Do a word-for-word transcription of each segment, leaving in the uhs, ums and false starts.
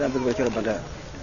آمنا بالبيت ربنا.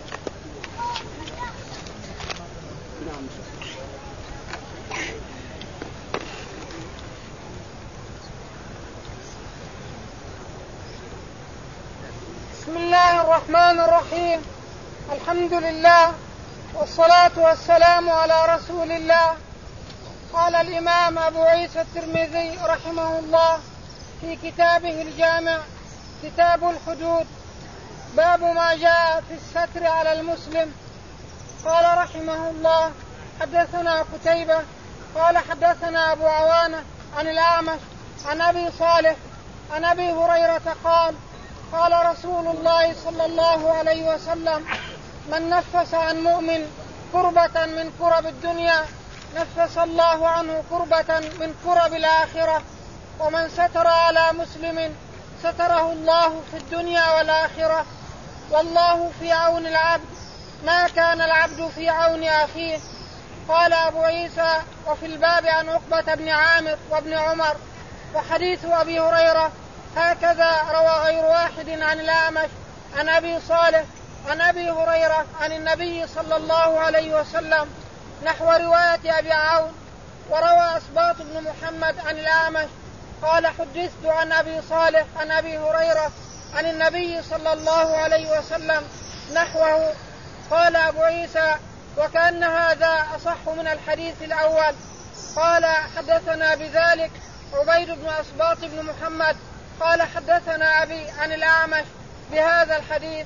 بسم الله الرحمن الرحيم. الحمد لله والصلاة والسلام على رسول الله. قال الإمام أبو عيسى الترمذي رحمه الله في كتابه الجامع كتاب الحدود باب ما جاء في الستر على المسلم. قال رحمه الله حدثنا قتيبة قال حدثنا أبو عوانة عن الأعمش عن أبي صالح عن أبي هريرة قال قال رسول الله صلى الله عليه وسلم من نفس عن مؤمن كربة من كرب الدنيا نفس الله عنه كربة من كرب الآخرة ومن ستر على مسلم ستره الله في الدنيا والآخرة والله في عون العبد ما كان العبد في عون أخيه. قال أبو عيسى وفي الباب عن عقبة بن عامر وابن عمر. وحديث أبي هريرة هكذا روى غير واحد عن الأعمش عن أبي صالح عن أبي هريرة عن النبي صلى الله عليه وسلم نحو رواية أبي عون. وروى أسباط بن محمد عن الأعمش قال حدثت عن أبي صالح عن أبي هريرة عن النبي صلى الله عليه وسلم نحوه. قال أبو عيسى وكأن هذا أصح من الحديث الأول. قال حدثنا بذلك عبيد بن أسباط بن محمد قال حدثنا أبي عن الأعمش بهذا الحديث.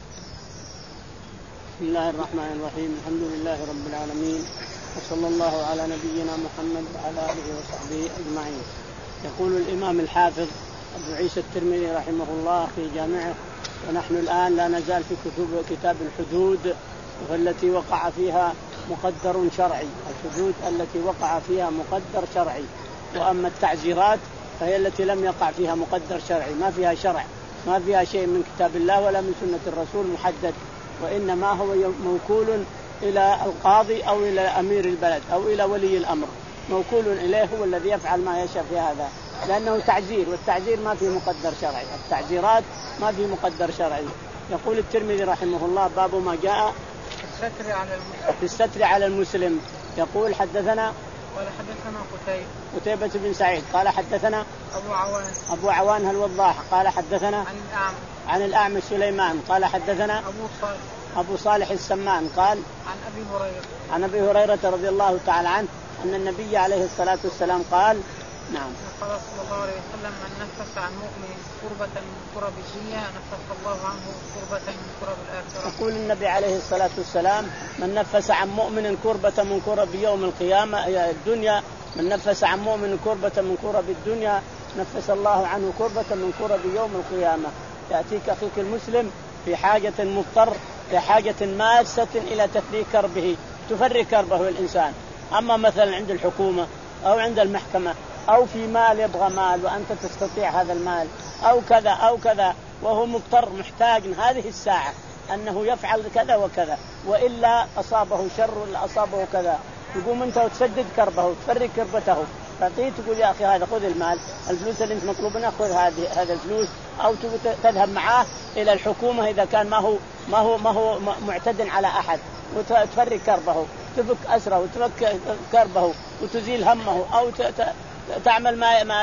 بسم الله الرحمن الرحيم. الحمد لله رب العالمين وصلى الله على نبينا محمد وعلى آله وصحبه أجمعين. يقول الإمام الحافظ أبو عيسى الترمذي رحمه الله في جامعه ونحن الآن لا نزال في كتب كتاب الحدود والتي وقع فيها مقدر شرعي. الحدود التي وقع فيها مقدر شرعي وأما التعزيرات فهي التي لم يقع فيها مقدر شرعي ما فيها شرع ما فيها شيء من كتاب الله ولا من سنة الرسول محدد وإنما هو موكول إلى القاضي أو إلى أمير البلد أو إلى ولي الأمر موكول إليه هو الذي يفعل ما يشاء في هذا لأنه تعزير والتعزير ما فيه مقدر شرعي. التعزيرات ما فيه مقدر شرعي. يقول الترمذي رحمه الله باب ما جاء الستر على المسلم. في الستر على المسلم. يقول حدثنا قال حدثنا قتيبة قتيبة بن سعيد قال حدثنا أبو عوان أبو عوان الوضاح قال حدثنا عن الأعمش عن الأعمش سليمان قال حدثنا أبو صالح أبو صالح السمان قال عن أبي هريرة عن أبي هريرة رضي الله تعالى عنه أن النبي عليه الصلاة والسلام قال نعم قال صلى الله عليه وسلم من نفس عن مؤمن كربة من كرب الدنيا نفس الله عنه كربة من كرب الآخرة. يقول النبي عليه الصلاة والسلام من نفس عن مؤمن كربة من كرب يوم القيامة الدنيا من نفس عن مؤمن كربة من كرب الدنيا نفس الله عنه كربة من كرب يوم القيامة. يأتيك أخيك المسلم في حاجة مضطر في حاجة ماسة إلى تفريج كربه تفرج كربه الإنسان. أما مثلا عند الحكومة أو عند المحكمة أو في مال يبغى مال وأنت تستطيع هذا المال أو كذا أو كذا وهو مضطر محتاج هذه الساعة أنه يفعل كذا وكذا وإلا أصابه شر ولا أصابه كذا تقوم أنت وتسدد كربه وتفرج كربته فتيجي تقول يا أخي هذا خذ المال الفلوس اللي أنت مطلوب منها خذ هذه هذا الفلوس أو تذهب معاه إلى الحكومة إذا كان ما هو ما هو ما هو معتد على أحد وتفرج كربه تفك أسره وتفك كربه وتزيل همه أو تعمل ما ما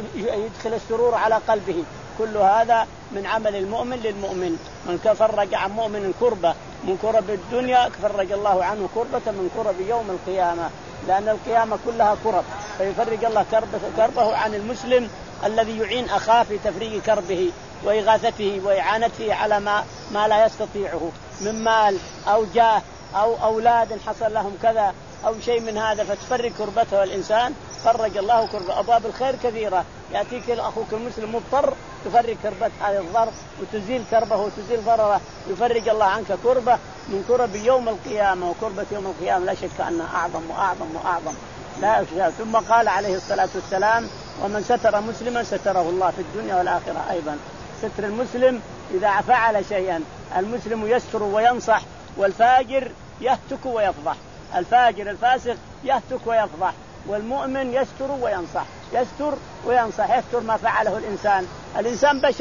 يدخل السرور على قلبه. كل هذا من عمل المؤمن للمؤمن. من فرج عن مؤمن كربة من كرب الدنيا فرج الله عنه كربة من كرب يوم القيامة لأن القيامة كلها كرب فيفرج الله كربه, كربه عن المسلم الذي يعين أخاه في تفريج كربه وإغاثته وإعانته على ما, ما لا يستطيعه من مال أو جاه أو أولاد حصل لهم كذا أو شيء من هذا فتفرج كربته الإنسان فرج الله كربه. أبواب الخير كثيرة يأتيك أخوك المسلم مضطر تفرج كربة هذا الضر وتزيل كربه وتزيل ضرره يفرج الله عنك كربة من كرب يوم القيامة. وكربة يوم القيامة لا شك أنها أعظم وأعظم وأعظم لا أشياء. ثم قال عليه الصلاة والسلام ومن ستر مسلما ستره الله في الدنيا والآخرة أيضا. ستر المسلم إذا فعل شيئا المسلم يستر وينصح والفاجر يهتك ويفضح. الفاجر الفاسق يهتك ويفضح والمؤمن يستر وينصح يستر وينصح يستر ما فعله الإنسان. الإنسان بشر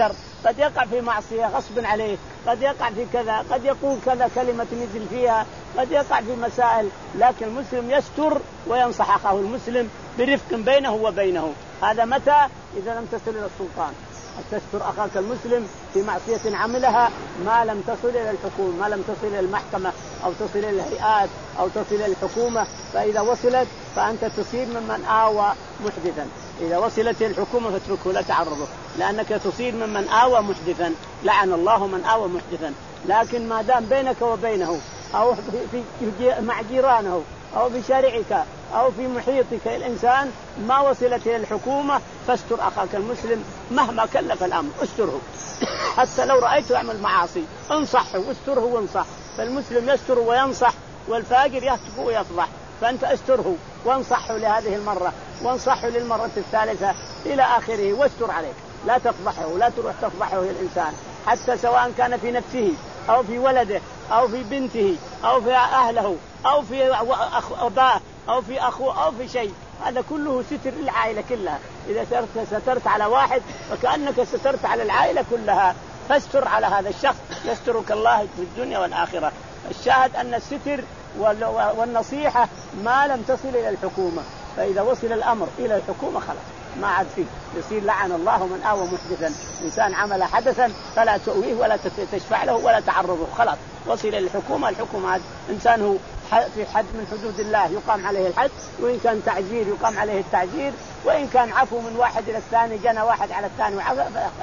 قد يقع في معصية غصب عليه، قد يقع في كذا، قد يقول كذا كلمة نزل فيها، قد يقع في مسائل، لكن المسلم يستر وينصح أخاه المسلم برفق بينه وبينه. هذا متى؟ إذا لم تصل إلى السلطان. تستر أخاك المسلم في معصية عملها ما لم تصل إلى الحكومة، ما لم تصل إلى المحكمة أو تصل إلى الهيئات أو تصل إلى الحكومة، فإذا وصلت فأنت تصير ممن آوى محدثا. إذا وصلت الحكومة فاتركه لا تعرضه، لأنك تصير ممن آوى محدثا، لعن الله من آوى محدثا. لكن ما دام بينك وبينه أو في في مع جيرانه أو في شارعك أو في محيطك الإنسان ما وصلت إلى الحكومة، فاستر أخاك المسلم مهما كلف الأمر، استره. حتى لو رأيته يعمل معاصي انصحه واستره وانصح. فالمسلم يستر وينصح، والفاجر يهتك ويفضح. فأنت استره وانصحه لهذه المرة، وانصحه للمرة الثالثة إلى آخره، واستر عليه. لا تفضحه، لا تروح تفضحه الإنسان، حتى سواء كان في نفسه أو في ولده أو في بنته أو في أهله أو في أباه أو في أخوه أو في شيء. هذا كله ستر للعائلة كلها. إذا سترت على واحد فكأنك سترت على العائلة كلها. فاستر على هذا الشخص يسترك الله في الدنيا والآخرة. الشاهد أن الستر والنصيحة ما لم تصل إلى الحكومة. فإذا وصل الأمر إلى الحكومة خلاص ما عاد فيه، يصير لعن الله من آوى محدثا. إنسان عمل حدثا فلا تؤويه ولا تشفع له ولا تعرضه، خلاص وصل إلى الحكومة. الحكومة هذا إنسان هو في حد من حدود الله يقام عليه الحد، وإن كان تعزير يقام عليه التعزير، وإن كان عفو من واحد إلى الثاني جنى واحد على الثاني وعفو.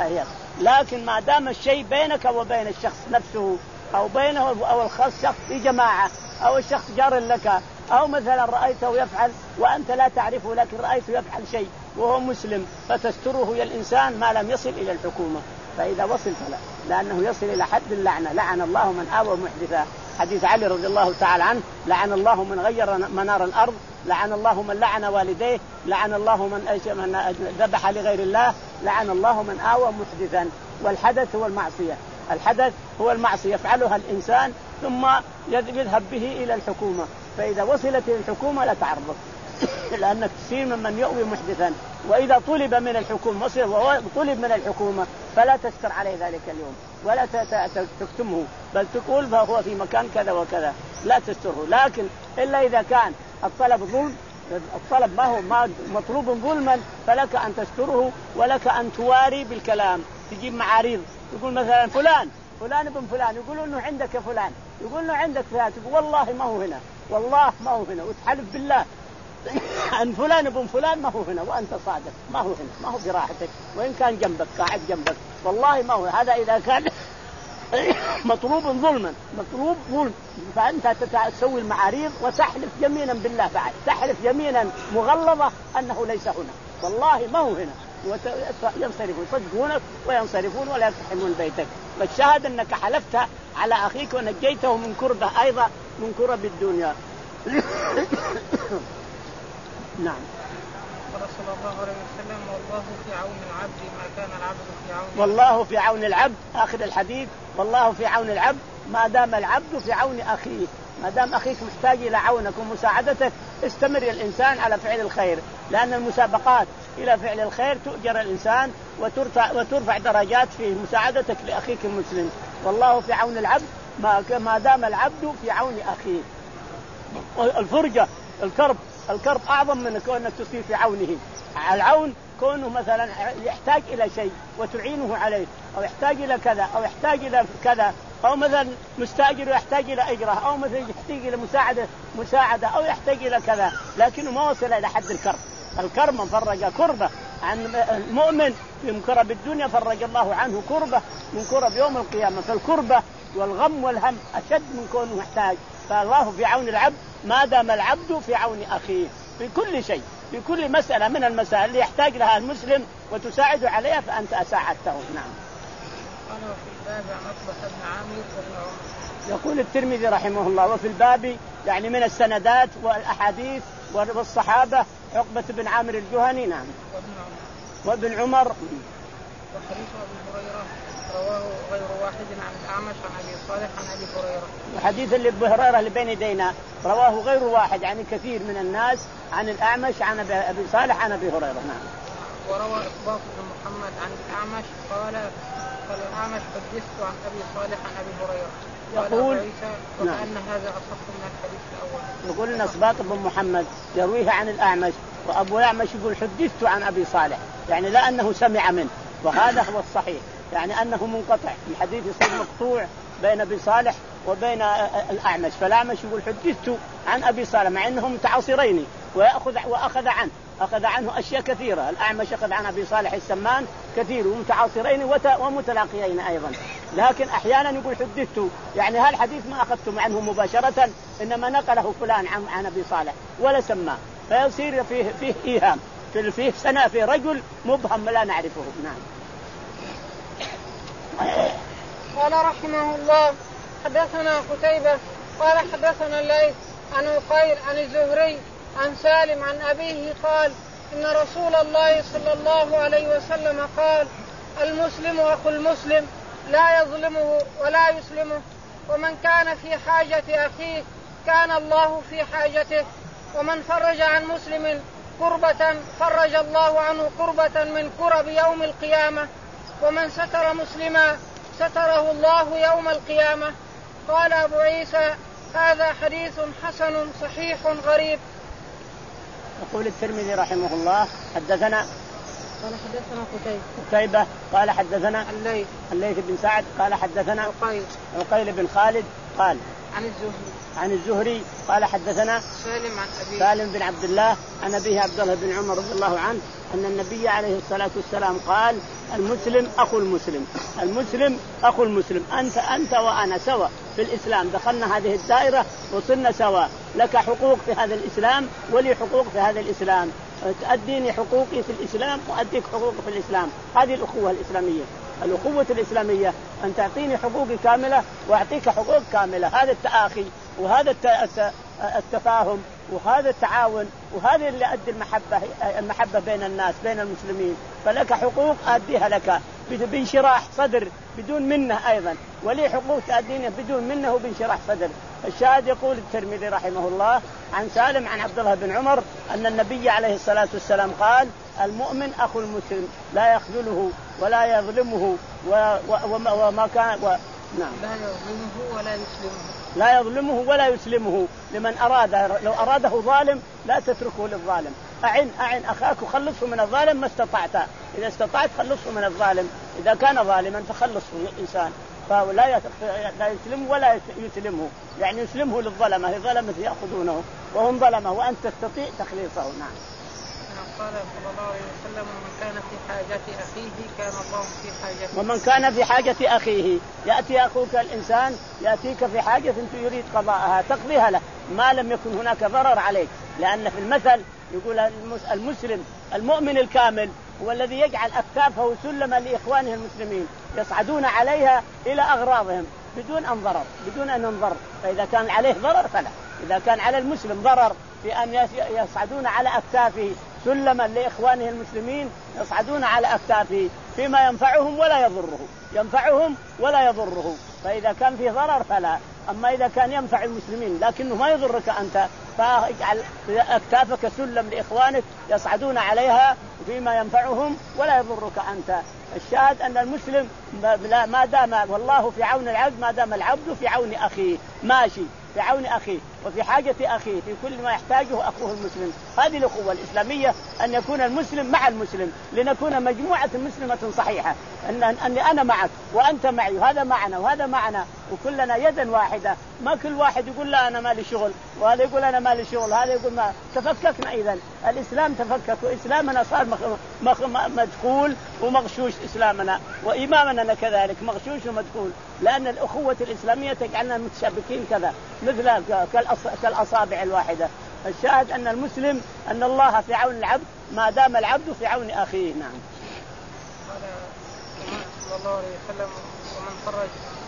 لكن ما دام الشيء بينك وبين الشخص نفسه أو بينه أو الخاص شخص في جماعة أو الشخص جار لك، أو مثلا رأيته يفعل وأنت لا تعرفه لكن رأيته يفعل شيء وهو مسلم، فتستره يا الإنسان ما لم يصل إلى الحكومة. فإذا وصل فلا، لأنه يصل إلى حد اللعنة. لعن الله من آوى محدثا. حديث علي رضي الله تعالى عنه: لعن الله من غير منار الأرض، لعن الله من لعن والديه، لعن الله من ذبح لغير الله، لعن الله من آوى محدثا. والحدث هو المعصية. الحدث هو المعصية يفعلها الإنسان ثم يذهب به إلى الحكومة. فإذا وصلت إلى الحكومة لا تعرض، لأنك تصير ممن يؤوي محدثا. وإذا طلب من الحكومة طلب من الحكومة فلا تستر عليه ذلك اليوم ولا تكتمه، بل تقول فهو في مكان كذا وكذا، لا تستره. لكن إلا إذا كان الطلب ظلم، الطلب ما هو ما مطلوب ظلما، فلك أن تستره ولك أن تواري بالكلام. تجيب معاريض يقول مثلا فلان فلان ابن فلان، يقول انه عندك يا فلان، يقول انه عندك فلان، تقول والله ما هو هنا، والله ما هو هنا، وتحلف بالله ان فلان ابن فلان ما هو هنا، وانت صادق ما هو هنا، ما هو براحتك، وان كان جنبك قاعد جنبك والله ما هو. هذا اذا كان مطلوب ظلما، مطلوب ظلم، فانت تسوي المعاريض وتحلف يمينا بالله، بعد تحلف يمينا مغلظه انه ليس هنا، والله ما هو هنا، وينصرفون يصدقونك وينصرفون ولا يقتحمون بيتك. فالشاهد أنك حلفت على أخيك ونجيته من كربة، أيضا من كرب الدنيا. نعم. صلى الله عليه وسلم: والله في عون العبد ما كان العبد في عون. والله في عون العبد، آخر الحديث، والله في عون العبد ما دام العبد في عون أخيه. ما دام أخيك محتاج إلى عونك ومساعدتك استمر الإنسان على فعل الخير، لأن المسابقات إلى فعل الخير تؤجر الإنسان وترفع, وترفع درجات في مساعدتك لأخيك المسلم. والله في عون العبد ما دام العبد في عون أخيه. الفرجة الكرب الكرب أعظم من كونك تصير في عونه. العون كونه مثلا يحتاج إلى شيء وتعينه عليه، أو يحتاج إلى كذا أو يحتاج إلى كذا، أو مثلا مستأجر يحتاج إلى أجره، أو مثلا يحتاج إلى مساعدة مساعدة أو يحتاج إلى كذا، لكنه ما وصل إلى حد الكرب. الكرب من فرج كربة عن المؤمن في كرب الدنيا فرج الله عنه كربة من كرب يوم القيامة. فالكربة والغم والهم أشد من كونه محتاج. فالله في عون العبد ما دام العبد في عون أخيه في كل شيء، في كل مسألة من المسائل اللي يحتاج لها المسلم وتساعد عليها فأنت أساعدته. نعم. قال: وفي الباب عن عقبة بن عامر وابن عمر. يقول الترمذي رحمه الله: وفي الباب يعني من السندات والأحاديث والصحابة عقبة بن عامر الجهني. نعم. وابن وابن عمر. عمر. وحديث أبي هريرة رواه غير واحد عن الأعمش عن أبي صالح عن أبي هريرة. وحديث اللي أبي هريرة اللي بين يدينا رواه غير واحد يعني كثير من الناس عن الأعمش عن أبي صالح عن أبي هريرة. نعم. وروى إصباط بن محمد عن الأعمش قال: قال الأعمش حدثت عن أبي صالح عن أبي هريرة. يقول وكأن نعم. هذا أصح من الحديث الأول. يقول نصبات بن محمد يرويه عن الأعمش، وأبو الأعمش يقول حدثت عن أبي صالح، يعني لا أنه سمع منه، وهذا هو الصحيح، يعني أنه منقطع، الحديث يصير مقطوع بين أبي صالح وبين الأعمش، فالأعمش يقول حدثت عن أبي صالح مع أنهم متعاصرين، ويأخذ وأخذ عنه أخذ عنه أشياء كثيرة. الأعمش أخذ عن أبي صالح السمان كثير ومتعاصرين ومتلاقيين أيضا، لكن أحيانا يقول حدثت، يعني هالحديث ما أخذته عنه مباشرة، إنما نقله فلان عن, عن أبي صالح ولا سماه، فيصير فيه, فيه إيهام، فيه سنة في رجل مبهم لا نعرفه. نعم. قال رحمه الله حدثنا قتيبة قال حدثنا الليث عن عقيل عن الزهري عن سالم عن أبيه قال إن رسول الله صلى الله عليه وسلم قال المسلم أخو المسلم لا يظلمه ولا يسلمه، ومن كان في حاجة أخيه كان الله في حاجته، ومن فرج عن مسلم كربة فرج الله عنه كربة من كرب يوم القيامة، ومن ستر مسلما ستره الله يوم القيامة. قال أبو عيسى هذا حديث حسن صحيح غريب. يقول الترمذي رحمه الله حدثنا قال حدثنا قتيبة قتيبة قال حدثنا الليث الليث بن سعد قال حدثنا عقيل عقيل بن خالد قال عن الزهري عن الزهري قال حدثنا سالم عن أبيه سالم بن عبد الله عن أبيه عبد الله بن عمر رضي الله عنه أن النبي عليه الصلاة والسلام قال المسلم أخو المسلم، المسلم أخو المسلم، أنت أنت وأنا سوا في الإسلام، دخلنا هذه الدائرة وصلنا سوا، لك حقوق في هذا الإسلام ولي حقوق في هذا الإسلام، تأديني حقوقي في الإسلام وأديك حقوقي في الإسلام. هذه الأخوة الإسلامية. الأخوة الإسلامية أن تعطيني حقوقي كاملة وأعطيك حقوق كاملة، هذا التآخي وهذا التفاهم وهذا التعاون، وهذا اللي أدي المحبة المحبة بين الناس بين المسلمين. فلك حقوق أديها لك بانشراح صدر بدون منه أيضا، ولي حقوق تأدينه بدون منه وبانشراح صدر. الشاهد يقول الترمذي رحمه الله عن سالم عن عبد الله بن عمر أن النبي عليه الصلاة والسلام قال المؤمن أخو المسلم لا يخذله ولا يظلمه و و وما كان و... نعم. لا يظلمه ولا يسلمه لا يظلمه ولا يسلمه لمن أراد، لو أراده ظالم لا تتركه للظالم، أعن أعن أخاك وخلصه من الظالم ما استطعت، إذا استطعت خلصه من الظالم، إذا كان ظالما فخلصه الإنسان، فلا لا يسلمه ولا يسلمه، يعني يسلمه للظلمة، الظلمة يأخذونه وهم ظلمة وأنت تستطيع تخليصه. نعم. قال صلى الله عليه وسلم ومن كان في حاجة أخيه كان الله في حاجته. ومن كان في حاجة أخيه، يأتي أخوك الإنسان يأتيك في حاجة تريد قضاءها تقضيها له ما لم يكن هناك ضرر عليك، لأن في المثل يقول المسلم المؤمن الكامل هو الذي يجعل أكتافه سلما لإخوانه المسلمين يصعدون عليها إلى أغراضهم بدون أن ضرر بدون أن ينضر، فإذا كان عليه ضرر فلا، إذا كان على المسلم ضرر في أن يصعدون على أكتافه سلما لإخوانه المسلمين يصعدون على أكتافه فيما ينفعهم ولا يضره، ينفعهم ولا يضره، فإذا كان فيه ضرر فلا. أما إذا كان ينفع المسلمين لكنه ما يضرك أنت فاجعل أكتافك سلم لإخوانك يصعدون عليها فيما ينفعهم ولا يضرك أنت. الشاهد أن المسلم ما دام والله في عون العبد ما دام العبد في عون أخيه ماشي في عون أخيه وفي حاجة أخيه في كل ما يحتاجه أخوه المسلم. هذه الأخوة الإسلامية أن يكون المسلم مع المسلم لنكون مجموعة مسلمة صحيحة، أن أني أنا معك وأنت معي وهذا معنا وهذا معنا وكلنا يدا واحدة، ما كل واحد يقول لا أنا مالي شغل وهذا يقول أنا مالي شغل هذا يقول ما تفككنا. إذن الإسلام تفكك وإسلامنا صار مخ... مخ... مدخول ومغشوش، إسلامنا وإمامنا كذلك مغشوش ومدخول، لأن الأخوة الإسلامية تجعلنا متشابكين كذا مثل كالأصابع الواحدة. الشاهد أن المسلم أن الله في عون العبد ما دام العبد في عون أخيه. نعم. قال صلى الله عليه وسلم ومن فرج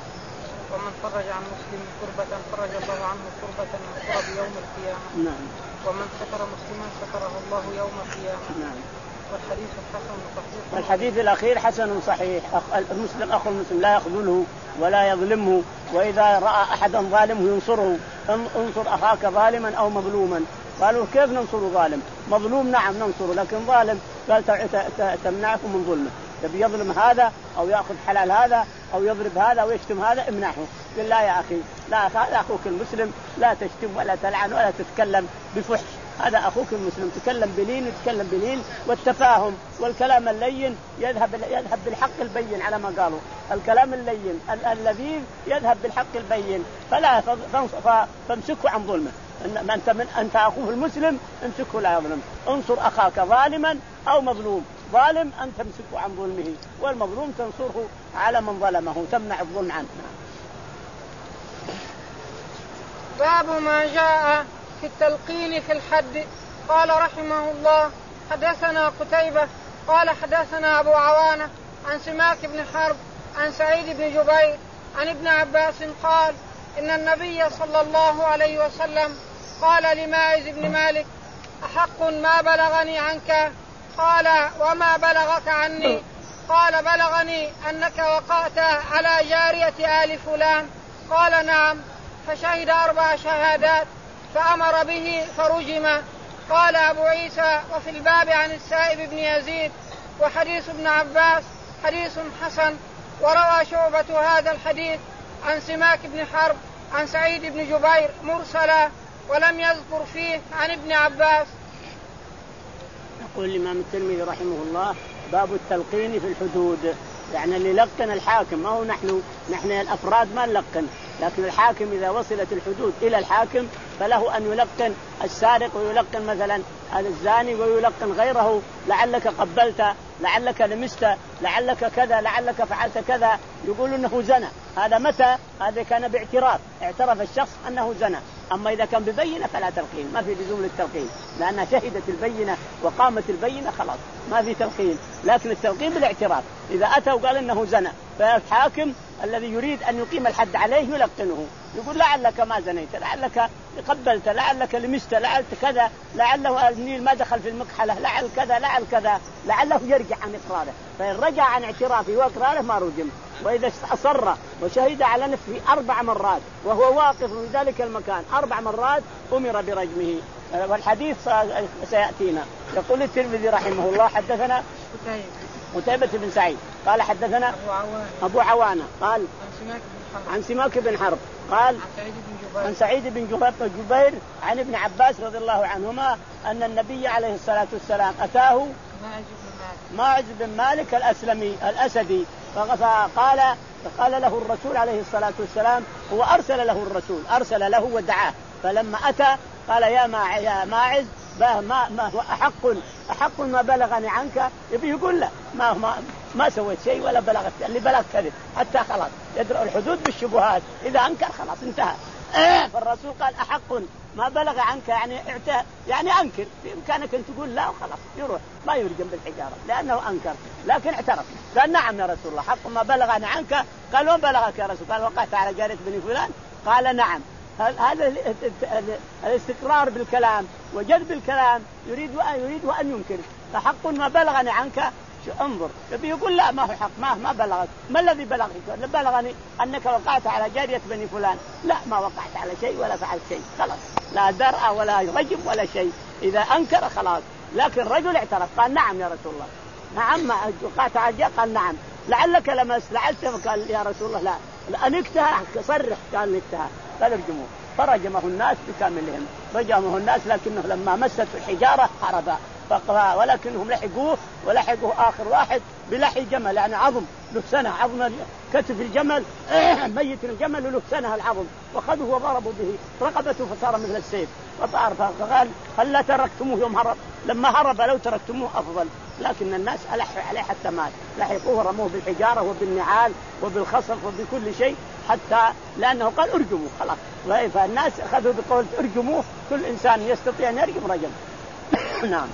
ومن فرج عن مسلم كربة فرج الله عنه كربة من كرب يوم القيامة. نعم. ومن ستر مسلما ستره الله يوم القيامة. نعم. والحديث حسن صحيح. والحديث الأخير حسن صحيح. المسلم أخو المسلم لا يخذله ولا يظلمه، وإذا رأى أحدا ظالمه ينصره، انصر أخاك ظالما أو مظلوما. قالوا كيف ننصر ظالم؟ مظلوم نعم ننصره، لكن ظالم قال تمنعكم من ظلمه. يبي يظلم هذا أو يأخذ حلال هذا أو يضرب هذا أو يشتم هذا امنعه. قل لا يا أخي، لا، هذا أخوك المسلم، لا تشتم ولا تلعن ولا تتكلم بفحش، هذا أخوك المسلم، تكلم بلين وتكلم بلين، والتفاهم والكلام اللين يذهب يذهب بالحق البين على ما قالوا، الكلام اللين اللذيذ يذهب بالحق البين، فلا فامسكوا عن ظلمه. أنت من أنت أخوه المسلم امسكه لا يظلم، انصر أخاك ظالما أو مظلوم، ظالم أن تمسكه عن ظلمه، والمظلوم تنصره على من ظلمه، تمنع الظلم عنه. باب ما جاء في التلقين في الحد. قال رحمه الله حدثنا قتيبة قال حدثنا أبو عوانة عن سماك بن حرب عن سعيد بن جبير عن ابن عباس قال إن النبي صلى الله عليه وسلم قال لماعز بن مالك أحق ما بلغني عنك؟ قال وما بلغك عني؟ قال بلغني أنك وقعت على جارية آل فلان. قال نعم. فشهد أربع شهادات فأمر به فرجم. قال أبو عيسى وفي الباب عن السائب بن يزيد وحديث ابن عباس حديث حسن. وروى شعبة هذا الحديث عن سماك بن حرب عن سعيد بن جبير مرسلا ولم يذكر فيه عن ابن عباس. يقول الإمام الترمذي رحمه الله باب التلقين في الحدود، يعني اللي لقن الحاكم، ما هو نحن نحن الأفراد ما نلقن، لكن الحاكم إذا وصلت الحدود إلى الحاكم فله أن يلقن السارق ويلقن مثلا الزاني ويلقن غيره، لعلك قبلت، لعلك لمست، لعلك كذا، لعلك فعلت كذا، يقول إنه زنا. هذا متى؟ هذا كان باعتراف، اعترف الشخص أنه زنا. أما إذا كان ببينة فلا تلقين، ما في لزوم للتلقين، لأنها شهدت البينة وقامت البينة خلاص ما في تلقين. لكن التلقين بالاعتراف، إذا أتى وقال إنه زنا فالحاكم الذي يريد أن يقيم الحد عليه يلقنه، يقول لعلك ما زنيت، لعلك قبلت، لعلك لمست، لعلت كذا، لعله النيل ما دخل في المكحلة، لعل كذا لعل كذا، لعله يرجع عن إقراره. فإن رجع عن اعترافه وإقراره ما رجم. وإذا أصر وشهد على نفسه أربع مرات وهو واقف في ذلك المكان أربع مرات أمر برجمه. والحديث سيأتينا. يقول الترمذي رحمه الله حدثنا قتيبة بن سعيد قال حدثنا أبو عوانة, أبو عوانة قال عن سماك بن حرب عن سماك بن حرب قال عن سعيد بن جبير عن سعيد بن جبير عن ابن عباس رضي الله عنهما أن النبي عليه الصلاة والسلام أتاه ماعز بن مالك الأسلمي الأسدي، فقال فقال له الرسول عليه الصلاة والسلام، هو أرسل له الرسول أرسل له ودعاه، فلما أتى قال يا ماعز, يا ماعز ما ما هو أحق أحق ما بلغني عنك؟ يبي يقول له ما ما ما سويت شيء ولا بلغت، اللي بلغ كذب، حتى خلاص يدرأ الحدود بالشبهات، إذا أنكر خلاص انتهى. فالرسول قال أحق ما بلغ عنك، يعني اعتى يعني أنكر، بإمكانك أن تقول لا وخلاص يروح ما يرجم بالحجارة لأنه أنكر، لكن اعترف قال نعم يا رسول الله حق ما بلغني عنك. قال وين بلغك يا رسول؟ قال وقعت على جارية بني فلان. قال نعم. هذا الاستقرار بالكلام وجذب الكلام يريد يريد أن ينكر. فحق ما بلغني عنك، انظر يبي يقول لا ما هو حق، ما ما بلغك. ما الذي بلغك؟ بلغني أنك وقعت على جارية بني فلان. لا ما وقعت على شيء ولا فعلت شيء، خلاص لا درء ولا رجم ولا شيء. إذا أنكر خلاص. لكن الرجل اعترف قال نعم يا رسول الله، نعم ما وقعت على جارية. قال نعم. لعلك لمس، لعلت. قال يا رسول الله لا لأنكتها، صرح قال نكتها. قال ارجموه. فرجمه الناس بكاملهم، رجمه الناس، لكنه لما مست الحجارة هرب، ولكنهم لحقوه ولحقوه آخر واحد بلحي جمل، يعني عظم له سنة، عظم كتف الجمل ميت الجمل له سنة العظم، وخذوه وضربوا به رقبته فصار مثل السيف وطار. فقال هل لا تركتموه يوم هرب؟ لما هرب لو تركتموه أفضل، لكن الناس ألحوا عليه حتى مات، لحقوه ورموه بالحجارة وبالنعال وبالخصف وبكل شيء، حتى لأنه قال ارجموه خلاص. فالناس أخذوا بقول ارجموه، كل إنسان يستطيع أن يرجم رجم. نعم.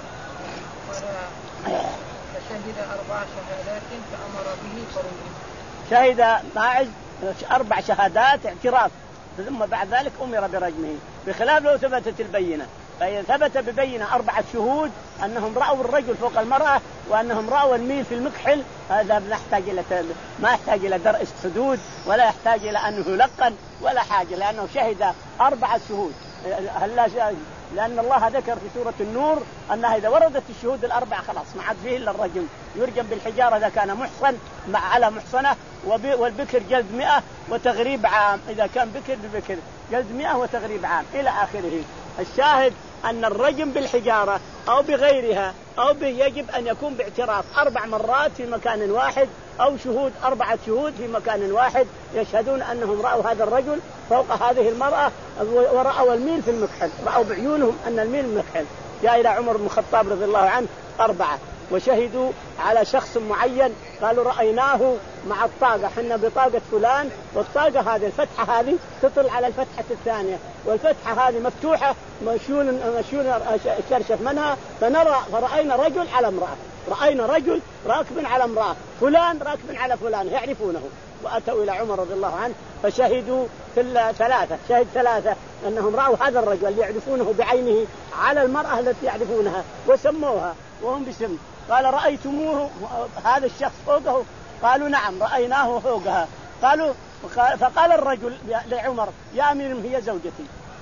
فشهد أربع شهادات فأمر به فرجم. شهد ماعز أربع شهادات اعتراف، ثم بعد ذلك أمر برجمه، بخلاف لو ثبتت البينة. فإذا ثبت ببينة أربعة شهود أنهم رأوا الرجل فوق المرأة وأنهم رأوا الميل في المكحل، هذا لا يحتاج إلى ما يحتاج إلى درء الحدود ولا يحتاج إلى أنه يلقن ولا حاجة، لأنه شهد أربعة شهود. هل لأن الله ذكر في سورة النور أنها إذا وردت الشهود الأربعة خلاص ما عاد فيه إلا الرجم، يرجم بالحجارة إذا كان محصن مع على محصنة، والبكر جلد مئة وتغريب عام، إذا كان بكر ببكر جلد مئة وتغريب عام إلى آخره. الشاهد أن الرجم بالحجارة أو بغيرها أو به يجب أن يكون باعتراف أربع مرات في مكان واحد، أو شهود أربعة شهود في مكان واحد يشهدون أنهم رأوا هذا الرجل فوق هذه المرأة ورأوا الميل في المكحل، رأوا بعيونهم أن الميل المكحل. جاء إلى عمر بن الخطاب رضي الله عنه أربعة وشهدوا على شخص معين، قالوا رأيناه مع الطاقة، حنا بطاقة فلان، والطاقة هذه الفتحة هذه تطل على الفتحة الثانية، والفتحة هذه مفتوحة مشون مشون شرشف منها، فنرى فرأينا رجل على امرأة، رأينا رجل راكب على امرأة، فلان راكب على فلان يعرفونه. وأتوا إلى عمر رضي الله عنه فشهدوا في ثلاثة، شهد ثلاثة أنهم رأوا هذا الرجل يعرفونه بعينه على المرأة التي يعرفونها وسموها وهم باسم. قال رأيتموه هذا الشخص فوقه؟ قالوا نعم رأيناه فوقها. قالوا فقال الرجل لعمر يا أمير هي زوجتي.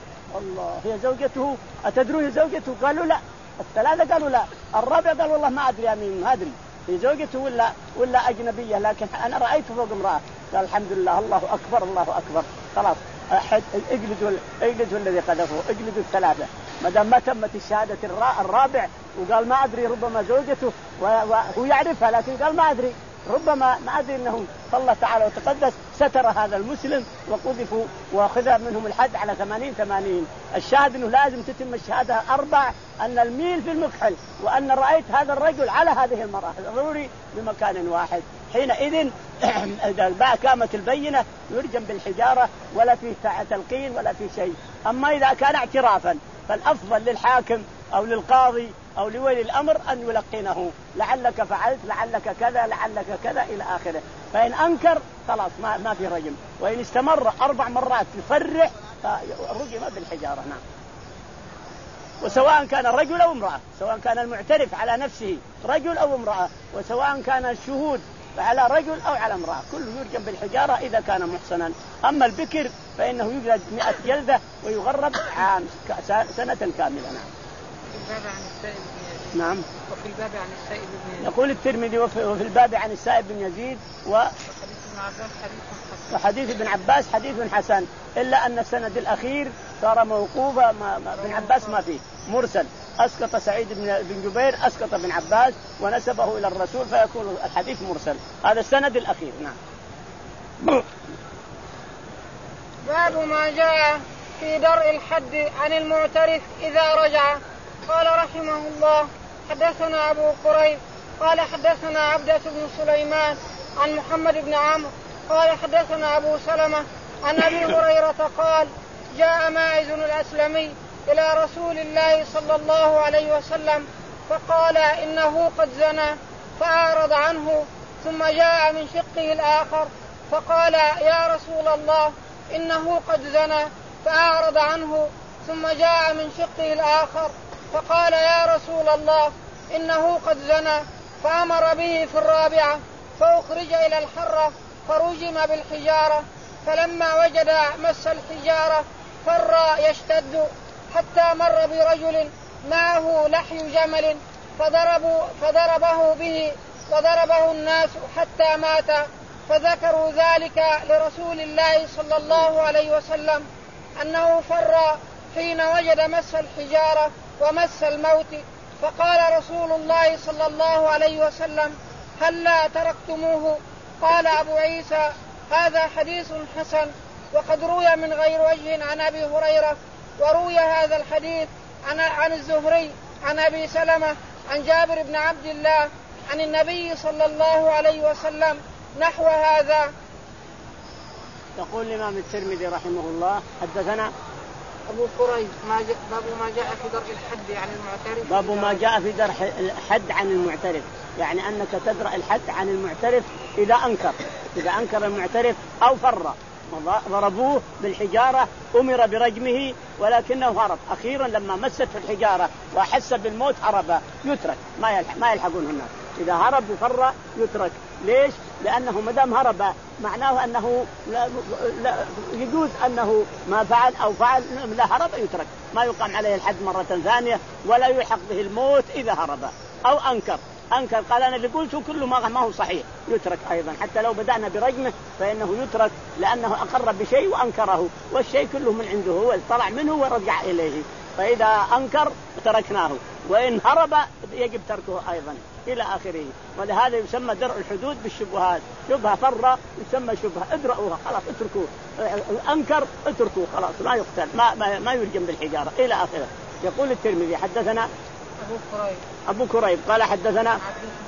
الله، هي زوجته؟ أتدرون زوجته؟ قالوا لا. الثلاثة قالوا لا. الرابع قال والله ما أدري يا أمير، ما أدري هي زوجته ولا ولا أجنبية، لكن أنا رأيته فوق امرأة. قال الحمد لله، الله أكبر الله أكبر، خلاص أحد اجلدوا اجلدوا الذي قذفوه، اجلدوا الثلاثة ما دام ما تمت الشهادة. الرابع وقال ما أدري ربما زوجته وهو يعرفها، لكن قال ما أدري ربما ما أدري أنه الله تعالى وتقدس ستر هذا المسلم وقذفوا وأخذ منهم الحد على ثمانين ثمانين. الشاهد أنه لازم تتم الشهادة أربع، أن الميل في المكحل، وأن رأيت هذا الرجل على هذه المرأة، ضروري بمكان واحد. حينئذ إذا كانت البينة يرجم بالحجارة ولا فيه تلقين ولا فيه شيء. أما إذا كان اعترافا فالأفضل للحاكم أو للقاضي أو لولي الأمر أن يلقنه، لعلك فعلت، لعلك كذا، لعلك كذا إلى آخره. فإن أنكر خلاص ما ما في رجم، وإن استمر أربع مرات يفرح فرجم بالحجارة. نعم. وسواء كان رجل أو امرأة، سواء كان المعترف على نفسه رجل أو امرأة، وسواء كان الشهود على رجل أو على امرأة، كله يرجم بالحجارة إذا كان محصنا. أما البكر فإنه يجلد مئة جلدة ويغرب عام سنة كاملة. نعم. نعم. وفي الباب عن السائب بن يزيد. يقول الترمذي وفي الباب عن السائب بن يزيد و وحديث ابن عباس حديث حسن، إلا أن السند الأخير صار موقوفا، ابن عباس ما فيه، مرسل، أسقط سعيد بن جبير أسقط ابن عباس ونسبه إلى الرسول فيكون الحديث مرسل. هذا السند الأخير. نعم. باب ما جاء في درء الحد عن المعترف إذا رجع. قال رحمه الله حدثنا أبو قريب قال حدثنا عبدة بن سليمان عن محمد بن عمرو قال حدثنا أبو سلمة عن أبي هريرة قال جاء ماعز الأسلمي إلى رسول الله صلى الله عليه وسلم فقال إنه قد زنى، فأعرض عنه، ثم جاء من شقه الآخر فقال يا رسول الله إنه قد زنى، فأعرض عنه، ثم جاء من شقه الآخر فقال يا رسول الله إنه قد زنى، فأمر به في الرابعة فأخرج إلى الحرة فرجم بالحجارة، فلما وجد مس الحجارة فر يشتد حتى مر برجل معه لحي جمل فضربوا فضربه به وضربه الناس حتى مات، فذكروا ذلك لرسول الله صلى الله عليه وسلم أنه فر حين وجد مس الحجارة ومس الموت، فقال رسول الله صلى الله عليه وسلم هلا تركتموه؟ قال أبو عيسى هذا حديث حسن، وقد روي من غير وجه عن أبي هريرة، وروي هذا الحديث عن, عن الزهري عن أبي سلمة عن جابر بن عبد الله عن النبي صلى الله عليه وسلم نحو هذا. يقول الإمام الترمذي رحمه الله حدثنا أبو قريب باب ما جاء في درء الحد عن المعترف. باب ما جاء في درء الحد عن المعترف، يعني أنك تدرأ الحد عن المعترف إذا أنكر، إذا أنكر المعترف أو فر، ضربوه بالحجارة أمر برجمه ولكنه هرب، أخيرا لما مست في الحجارة وأحس بالموت هرب، يترك، ما يلحق ما يلحقونه الناس، إذا هرب وفر يترك. ليش؟ لأنه مدام هرب معناه أنه لا لا يجوز أنه ما فعل أو فعل لا هرب يترك، ما يقام عليه الحد مرة ثانية ولا يلحق به الموت إذا هرب أو أنكر أنكر قال أنا اللي قلته كله ما هو صحيح يترك أيضا، حتى لو بدأنا برجمه فإنه يترك لأنه أقر بشيء وأنكره، والشيء كله من عنده هو طلع منه ورجع إليه، فإذا أنكر تركناه وإن هرب يجب تركه أيضا إلى آخره. ولهذا يسمى درء الحدود بالشبهات، شبهة فرة يسمى شبهة ادرؤوها خلاص اتركوه، أنكر اتركوه خلاص ما يقتل ما, ما, ما يرجم بالحجارة إلى آخره. يقول الترمذي حدثنا أبو كريب أبو كريب قال حدثنا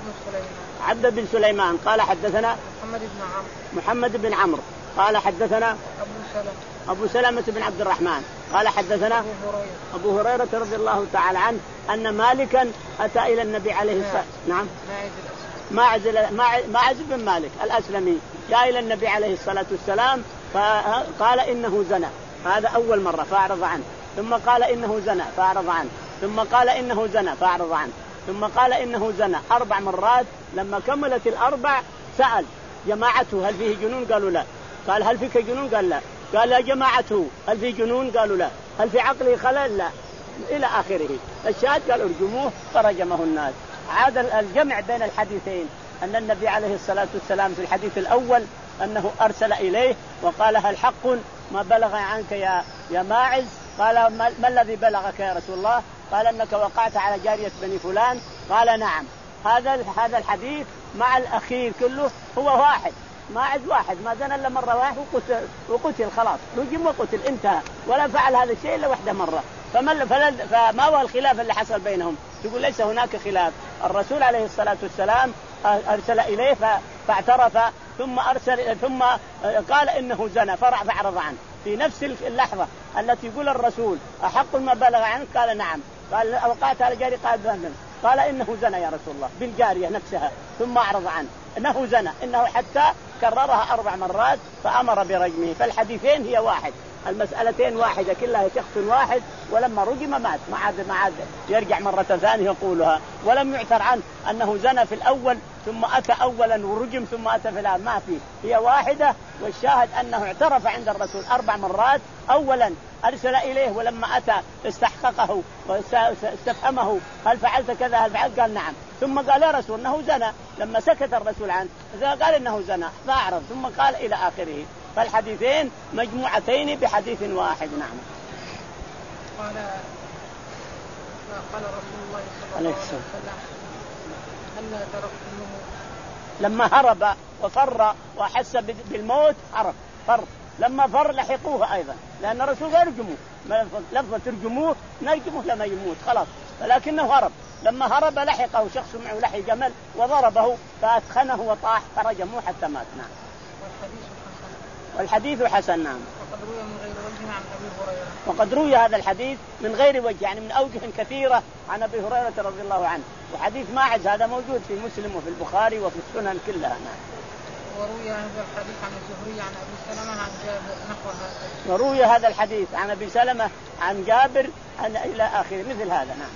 عبد بن سليمان قال حدثنا محمد بن عمرو محمد بن عمرو قال حدثنا أبو سلمة أبو سلمة بن عبد الرحمن قال حدثنا أبو هريرة أبو هريرة رضي الله تعالى عنه أن مالكا أتى إلى النبي عليه الصلاة نعم ماعز ماعز بن مالك الأسلمي جاء إلى النبي عليه الصلاة والسلام فقال إنه زنى، هذا أول مرة فأعرض عنه، ثم قال إنه زنى فأعرض عنه، ثم قال إنه زنى فأعرض عنه، ثم قال إنه زنى أربع مرات. لما كملت الأربع سأل جماعته هل فيه جنون؟ قالوا لا. قال هل فيك جنون؟ قال لا. قال يا جماعته هل فيه جنون؟ قالوا لا. هل في عقله خلل؟ لا، إلى آخره. الشاهد قال ارجموه فرجمه الناس. عاد الجمع بين الحديثين أن النبي عليه الصلاة والسلام في الحديث الأول أنه أرسل إليه وقال هل حق ما بلغ عنك يا يا ماعز؟ قال ما, ما الذي بلغك يا رسول الله؟ قال أنك وقعت على جارية بني فلان. قال نعم. هذا هذا الحديث مع الأخير كله هو واحد، ماعز واحد ما زنى إلا مرة واحد وقتل, وقتل خلاص رجم وقتل انتهى، ولا فعل هذا الشيء إلا واحدة مرة. فما, فما هو الخلاف اللي حصل بينهم؟ تقول ليس هناك خلاف. الرسول عليه الصلاة والسلام أرسل إليه فاعترف ثم أرسل ثم قال إنه زنى فأعرض عنه في نفس اللحظة التي يقول الرسول أحق ما بلغ عنك؟ قال نعم. قال وقعت على جاري؟ قال بهن. قال إنه زنى يا رسول الله بالجارية نفسها ثم أعرض عنه إنه زنى، إنه حتى كررها أربع مرات فأمر برجمه. فالحديثين هي واحد، المسألتين واحدة كلها شخص واحد، ولما رجم مات ما عاد ما عاد يرجع مرة ثانية يقولها. ولم يعثر عنه أنه زنى في الأول ثم أتى أولا ورجم ثم أتى في الآن، ما فيه، هي واحدة. والشاهد أنه اعترف عند الرسول أربع مرات. أولا أرسل إليه ولما أتى استحققه واستفهمه هل فعلت كذا هل فعلت؟ قال نعم. ثم قال يا رسول أنه زنى، لما سكت الرسول عنه قال إنه زنى فأعرض، ثم قال إلى آخره. فالحديثين مجموعتين بحديث واحد. نعم. قال قال رسول الله صلى الله عليه وسلم هل تركتموه لما هرب وفر وحس بالموت عرف فر، لما فر لحقوه أيضا، لأن الرسول قال ارجموه، لفظة ترجموه نرجموه لما يموت خلاص، ولكنه هرب. لما هرب لحقه شخص معه لحي جمل وضربه فأثخنه وطاح فرجموه حتى مات. نعم. والحديث حسن. نعم. وقد روي من غير وجه عن أبي هريرة. وقد روي هذا الحديث من غير وجه يعني من أوجه كثيرة عن أبي هريرة رضي الله عنه. وحديث ماعز هذا موجود في مسلم وفي البخاري وفي السنن كلها. نعم. وروي هذا الحديث عن الزهري عن أبي سلمة عن جابر نحو هذا. وروي هذا الحديث عن أبي سلمة عن جابر عن إلى آخره مثل هذا. نعم.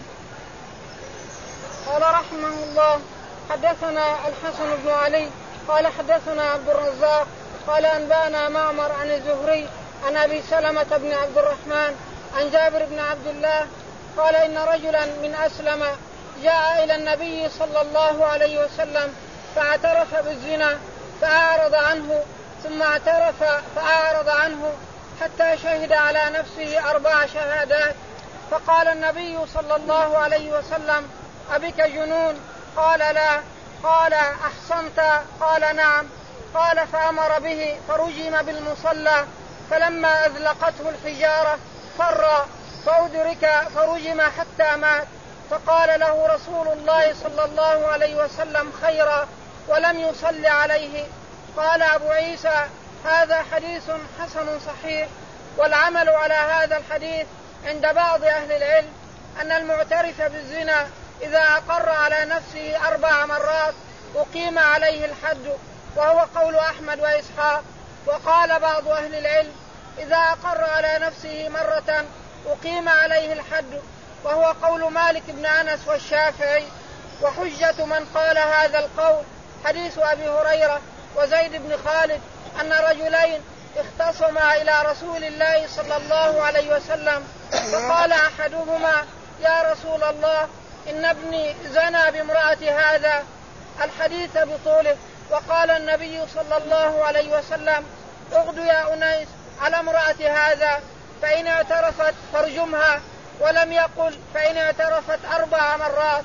قال رحمه الله حدثنا الحسن بن علي قال حدثنا عبد الرزاق قال أنبانا معمر عن الزهري عن أبي سلمة بن عبد الرحمن عن جابر بن عبد الله قال إن رجلا من أسلم جاء إلى النبي صلى الله عليه وسلم فاعترف بالزنا فأعرض عنه ثم اعترف فأعرض عنه حتى شهد على نفسه أربع شهادات. فقال النبي صلى الله عليه وسلم أبك جنون؟ قال لا. قال أحصنت؟ قال نعم. قال فأمر به فرجم بالمصلى، فلما أذلقته الحجارة فر فأدرك فرجم حتى مات. فقال له رسول الله صلى الله عليه وسلم خيرا ولم يصل عليه. قال أبو عيسى هذا حديث حسن صحيح. والعمل على هذا الحديث عند بعض أهل العلم أن المعترف بالزنا إذا أقر على نفسه أربع مرات أقيم عليه الحد، وهو قول أحمد وإسحاق. وقال بعض أهل العلم إذا أقر على نفسه مرة أقيم عليه الحد، وهو قول مالك بن أنس والشافعي. وحجة من قال هذا القول حديث أبي هريرة وزيد بن خالد أن رجلين اختصما إلى رسول الله صلى الله عليه وسلم فقال أحدهما يا رسول الله إن ابني زنى بامرأة هذا الحديث بطوله. وقال النبي صلى الله عليه وسلم اغد يا أنيس على امرأة هذا فإن اعترفت فارجمها، ولم يقل فإن اعترفت أربع مرات.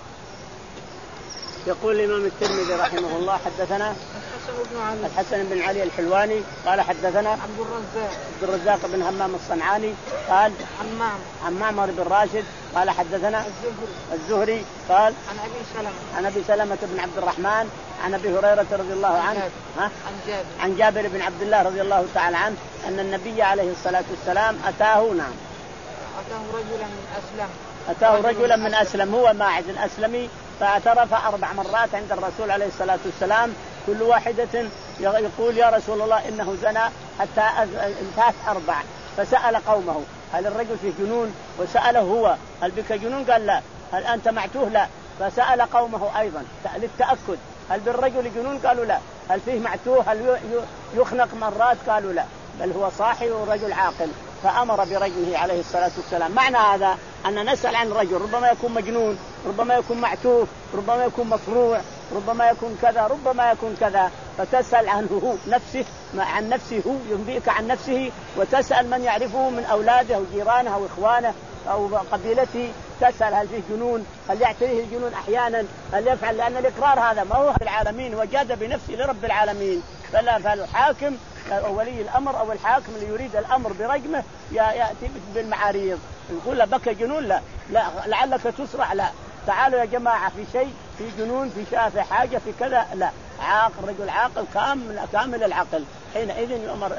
يقول الإمام الترمذي رحمه الله حدثنا الحسن بن علي الحسن بن علي الحلواني قال حدثنا عبد الرزاق عبد الرزاق بن همام الصنعاني قال عن عن معمر بن راشد قال حدثنا الزهري الزهري قال عن أبي سلمة عن أبي سلمة بن عبد الرحمن عن أبي هريرة رضي الله عنه ها؟ عن جابر عن جابر بن عبد الله رضي الله تعالى عنه أن النبي عليه الصلاة والسلام أتاه نعم أتاه رجلا من أسلم أتاه رجلا من أسلم هو ماعز الأسلمي فاعترف أربع مرات عند الرسول عليه الصلاة والسلام كل واحدة يقول يا رسول الله إنه زنى حتى انتهت أربع. فسأل قومه هل الرجل فيه جنون؟ وسأله هو هل بك جنون؟ قال لا. هل أنت معتوه؟ لا. فسأل قومه أيضا للتأكد هل بالرجل جنون؟ قالوا لا. هل فيه معتوه؟ هل يخنق مرات؟ قالوا لا، بل هو صاحي ورجل عاقل. فأمر برجمه عليه الصلاة والسلام. معنى هذا أن نسأل عن رجل ربما يكون مجنون، ربما يكون معتوه، ربما يكون مفروع، ربما يكون كذا، ربما يكون كذا، فتسأل عنه هو نفسه عن نفسه هو ينبئك عن نفسه، وتسأل من يعرفه من أولاده أو جيرانه أو إخوانه أو قبيلته، تسأل هل فيه جنون، هل يعتريه الجنون أحيانا، هل يفعل، لأن الإقرار هذا ما هو العالمين وجاد بنفسه لرب العالمين. فلا فالحاكم أو ولي الأمر أو الحاكم اللي يريد الأمر برجمه يأتي بالمعاريض يقول له بك جنون؟ لا. لا لعلك تسرع؟ لا. تعالوا يا جماعة في شيء، في جنون، في شافة حاجة، في كذا؟ لا. عاقل، رجل عاقل كامل كامل العقل، حينئذ يؤمر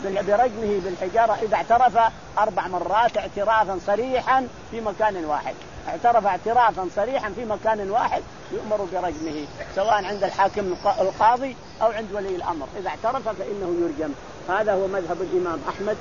برجمه بالحجارة إذا اعترف أربع مرات اعترافا صريحا في مكان واحد. اعترف اعترافا صريحا في مكان واحد يؤمر برجمه، سواء عند الحاكم القاضي أو عند ولي الأمر. إذا اعترف فإنه يرجم. هذا هو مذهب الإمام أحمد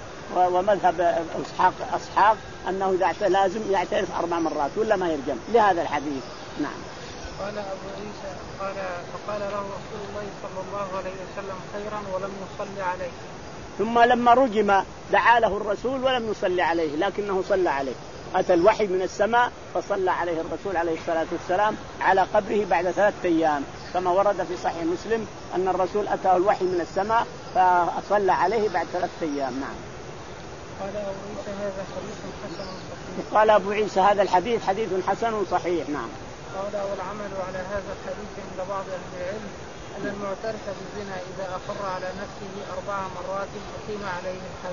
ومذهب إسحاق أصحاب أنه إذا لازم يعترف أربع مرات ولا ما يرجم لهذا الحديث. نعم. قال أبو عيسى قال فقال له رسول الله صلى الله عليه وسلم خيرا ولم يصلي عليه. ثم لما رجم دعا له الرسول ولم يصلي عليه، لكنه صلى عليه. أتى الوحي من السماء فصلى عليه الرسول عليه الصلاة والسلام على قبره بعد ثلاثة أيام، كما ورد في صحيح مسلم أن الرسول أتاه الوحي من السماء فصلى عليه بعد ثلاثة أيام. نعم. قال أبو عيسى هذا حديث حسن صحيح. قال أبو عيسى هذا الحديث حديث حسن صحيح. نعم. قال والعمل على هذا الحديث عند بعض أهل العلم أن المعترف بالزنا إذا أقر على نفسه أربع مرات أقيم عليه الحد.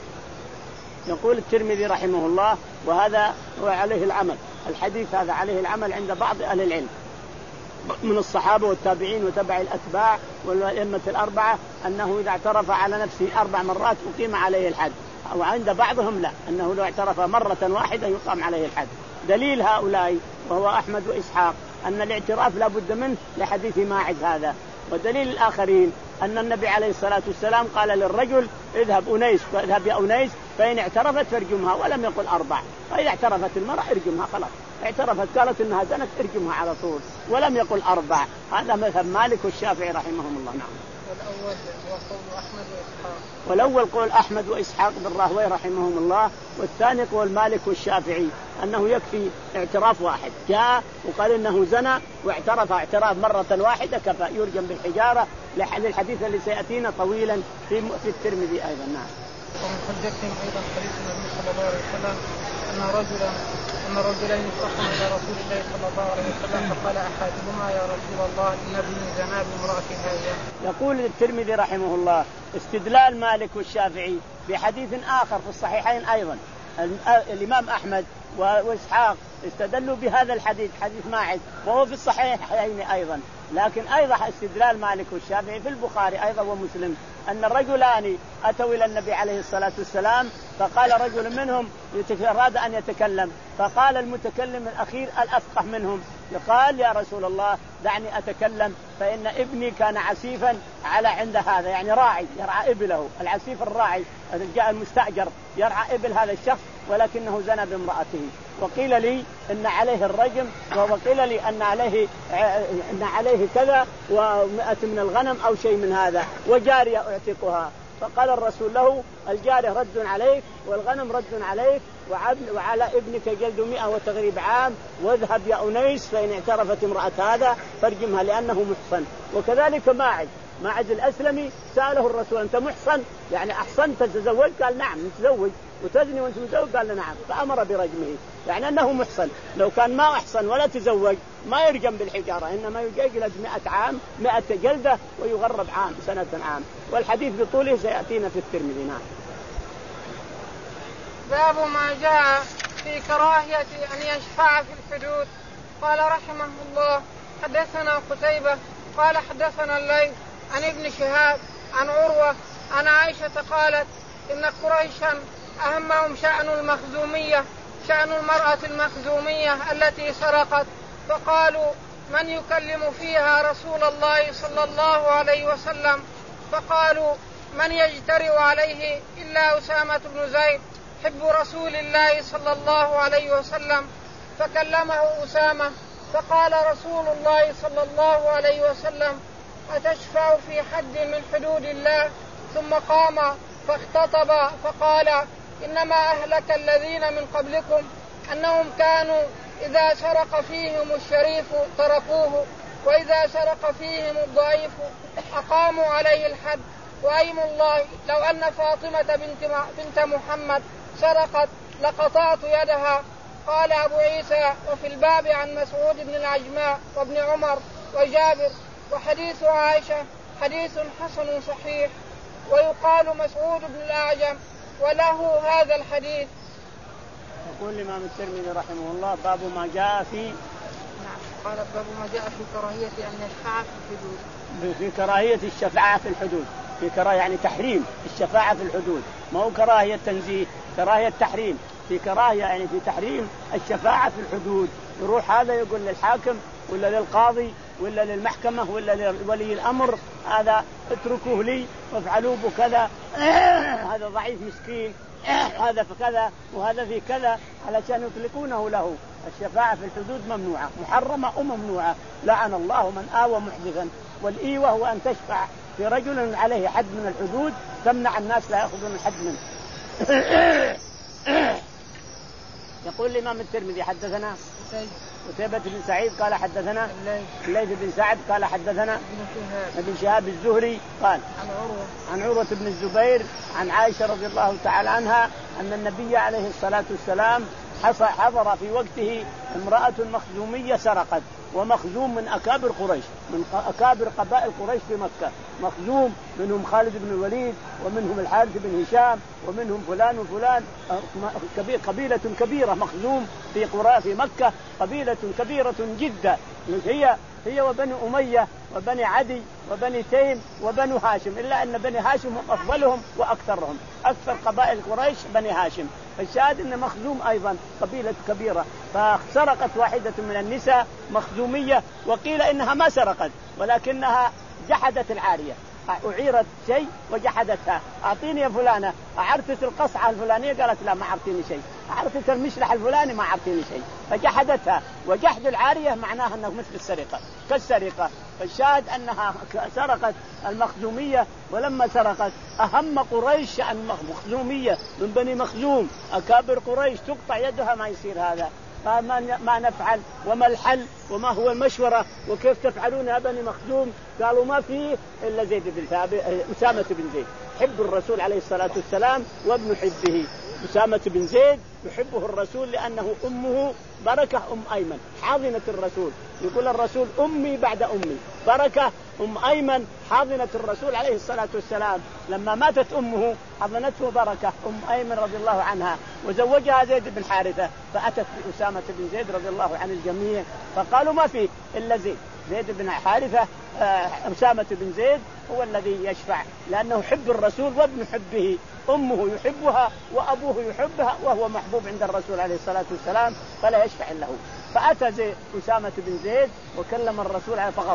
يقول الترمذي رحمه الله وهذا هو عليه العمل، الحديث هذا عليه العمل عند بعض أهل العلم من الصحابة والتابعين وتبع الأتباع والأئمة الأربعة أنه إذا اعترف على نفسه أربع مرات أقيم عليه الحد، أو عند بعضهم لا، أنه لو اعترف مرة واحدة يقام عليه الحد. دليل هؤلاء وهو أحمد وإسحاق أن الاعتراف لا بد منه لحديث ماعز هذا. ودليل الآخرين أن النبي عليه الصلاة والسلام قال للرجل اذهب أنيس اذهب يا أنيس فإن اعترفت فارجمها، ولم يقل أربع. فإذا اعترفت المرأة ارجمها خلاص، اعترفت قالت إنها زنت ارجمها على طول، ولم يقل أربع. هذا مذهب مالك والشافعي رحمهم الله. نعم. والأول وقول أحمد وإسحاق. والأول قول أحمد وإسحاق بن راهويه رحمهم الله، والثاني قول مالك والشافعي أنه يكفي اعتراف واحد. جاء وقال إنه زنى واعترف اعتراف مرة واحدة كفى، يرجم بالحجارة للحديث اللي سيأتينا طويلا في في الترمذي أيضا. نعم. ومن حجتهم أيضا حديث النبي صلى الله عليه وسلم أن رجلا أن رجلين اختصما إلى رسول الله صلى الله عليه وسلم فقال أحدهما يا رسول الله إن ابني زنى بامرأة هذا. يقول الترمذي رحمه الله استدلال مالك والشافعي بحديث آخر في الصحيحين أيضا. الإمام أحمد وإسحاق استدلوا بهذا الحديث حديث ماعز وهو في الصحيحين أيضا، لكن أيضا استدلال مالك والشافعي في البخاري أيضا ومسلم أن الرجلان أتوا إلى النبي عليه الصلاة والسلام فقال رجل منهم أراد أن يتكلم، فقال المتكلم الأخير الأفقه منهم قال يا رسول الله دعني أتكلم فإن ابني كان عسيفا على عند هذا، يعني راعي يرعى إبله، العسيف الراعي جاء المستأجر يرعى إبل هذا الشخص ولكنه زنى بامرأته، وقيل لي ان عليه الرجم، وقيل لي ان عليه ان عليه كذا ومئة من الغنم او شيء من هذا، وجارية اعتقها. فقال الرسول له الجارية رد عليك والغنم رد عليك، وعلى ابنك جلد مئة وتغريب عام، واذهب يا أنيس فإن اعترفت امرأة هذا فارجمها لأنه محصن. وكذلك ماعز ماعز الأسلمي سأله الرسول أنت محصن يعني أحصنت تتزوج؟ قال نعم متزوج. وتزني وانت متزوج؟ قال نعم. فأمر برجمه يعني أنه محصن. لو كان ما أحصن ولا تزوج ما يرجم بالحجارة، إنما يجلد مئة عام مئة جلدة ويغرب عام سنة عام. والحديث بطوله سيأتينا في الترمذي. نعم. باب ما جاء في كراهية أن يشفع في الحدود. قال رحمه الله حدثنا قتيبة قال حدثنا الليث عن ابن شهاب عن عروة عن عائشة قالت إن قريشا أهمهم شأن المخزومية شأن المرأة المخزومية التي سرقت، فقالوا من يكلم فيها رسول الله صلى الله عليه وسلم؟ فقالوا من يجترئ عليه إلا أسامة بن زيد حب رسول الله صلى الله عليه وسلم. فكلمه أسامة فقال رسول الله صلى الله عليه وسلم أتشفع في حد من حدود الله؟ ثم قام فاختطب فقال إنما أهلك الذين من قبلكم أنهم كانوا إذا سرق فيهم الشريف تركوه وإذا سرق فيهم الضعيف أقاموا عليه الحد. وأيم الله لو أن فاطمة بنت, بنت محمد سرقت لقطعت يدها. قال أبو عيسى وفي الباب عن مسعود بن العجماء وابن عمر وجابر. وحديث عائشة حديث حسن صحيح. ويقال مسعود بن الأعجم وله هذا الحديث. يقول الإمام الترمذي رحمه الله باب ما جاء في نعم قال باب ما جاء في كراهية أن يشفع في الحدود. في كراهية الشفاعة في الحدود، في كراهية يعني تحريم الشفاعة في الحدود، ما هو كراهية تنزيه، كراهية تحريم. في كراهية يعني في تحريم الشفاعة في الحدود. يروح هذا يقول للحاكم ولا للقاضي ولا للمحكمة ولا لولي الأمر هذا اتركوه لي وافعلوا بكذا هذا ضعيف مسكين هذا فكذا وهذا في كذا علشان يطلقونه له. الشفاعة في الحدود ممنوعة محرمة وممنوعة. لعن الله من آوى محدثا. والإيوة هو أن تشفع في رجل عليه حد من الحدود تمنع الناس لا يأخذون الحد منه. يقول الإمام الترمذي حدثنا قتيبة بن سعيد قال حدثنا الليث بن سعد قال حدثنا ابن شهاب الزهري قال عن عروة عن عروة بن الزبير عن عائشة رضي الله تعالى عنها أن النبي عليه الصلاة والسلام حضر في وقته امرأة مخزومية سرقت. ومخزوم من أكابر قريش من أكابر قبائل قريش في مكة. مخزوم منهم خالد بن الوليد ومنهم الحارث بن هشام ومنهم فلان وفلان كبير قبيلة كبيرة. مخزوم في قرى في مكة قبيلة كبيرة جدا هي هي وبني أمية وبني عدي وبني تيم وبنو هاشم، إلا أن بني هاشم هم أفضلهم وأكثرهم. أكثر قبائل قريش بني هاشم. فالشاهد أن مخزوم أيضا قبيلة كبيرة. فسرقت واحدة من النساء مخزومية وقيل إنها ما سرقت ولكنها جحدت العارية. أعيرت شيء وجحدتها. أعطيني يا فلانة أعرتت القصعة الفلانية قالت لا ما أعطيني شيء. أعرتت المشلح الفلاني ما أعطيني شيء. فجحدتها. وجحد العارية معناها أنه مثل السرقة كالسرقة. فالشاهد أنها سرقت المخزومية. ولما سرقت أهم قريش عن مخزومية من بني مخزوم أكابر قريش تقطع يدها ما يصير هذا. فما ما نفعل وما الحل وما هو المشورة وكيف تفعلون يا بني مخزوم؟ قالوا ما فيه إلا زيد بن ثابت أسامة بن زيد حب الرسول عليه الصلاة والسلام وابن حبه. أسامة بن زيد يحبه الرسول لأنه أمه بركة أم أيمن حاضنة الرسول. يقول الرسول أمي بعد أمي بركة أم أيمن حاضنة الرسول عليه الصلاة والسلام. لما ماتت أمه حضنته بركة أم أيمن رضي الله عنها وزوجها زيد بن حارثة. فأتت بأسامة بن زيد رضي الله عن الجميع فقالوا ما فيه إلا زيد زيد بن حارثة. أسامة بن زيد هو الذي يشفع لأنه حب الرسول وابن حبه. أمه يحبها وأبوه يحبها وهو محبوب عند الرسول عليه الصلاة والسلام فلا يشفع له. فأتى زي أسامة بن زيد وكلم الرسول عليه فغضب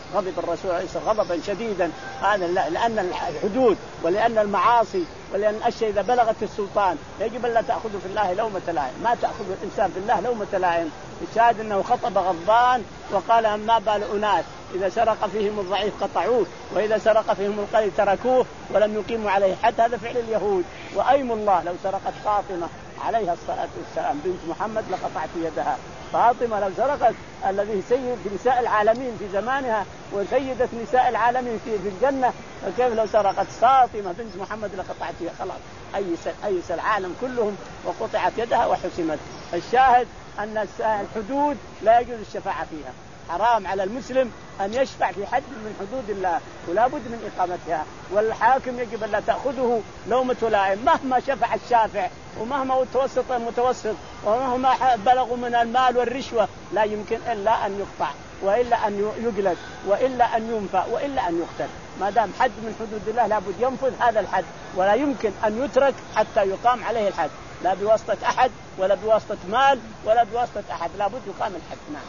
غضب الرسول عليه الصلاة والسلام غضبا شديدا. هذا لأن الحدود ولأن المعاصي ولأن الأشياء إذا بلغت السلطان يجب أن لا تأخذوا في الله لومة لائم، ما تأخذ الإنسان في الله لومة لائم. الشاهد أنه خطب غضبان وقال ما بال أناس إذا سرق فيهم الضعيف قطعوه وإذا سرق فيهم القليل تركوه ولم يقيموا عليه حتى. هذا فعل اليهود. وأيم الله لو سرقت فاطمة عليها الصلاة والسلام بنت محمد لقطعت يدها. فاطمة لو سرقت الذي سيد نساء العالمين في زمانها وسيدة نساء العالمين في في الجنة، فكيف لو سرقت فاطمة بنت محمد لقطعت يدها؟ خلاص أيس أيس العالم كلهم وقطعت يدها وحسمت. الشاهد أن الحدود لا يجوز الشفاعة فيها. حرام على المسلم أن يشفع في حد من حدود الله ولا بد من إقامتها. والحاكم يجب أن لا تأخذه لومة لائم مهما شفع الشافع ومهما توسط المتوسط ومهما بلغوا من المال والرشوة، لا يمكن إلا أن يقطع وإلا أن يجلد وإلا أن ينفى وإلا أن يقتل. ما دام حد من حدود الله لابد ينفذ هذا الحد ولا يمكن أن يترك حتى يقام عليه الحد، لا بواسطة أحد ولا بواسطة مال ولا بواسطة أحد، لابد يقام الحد. نعم.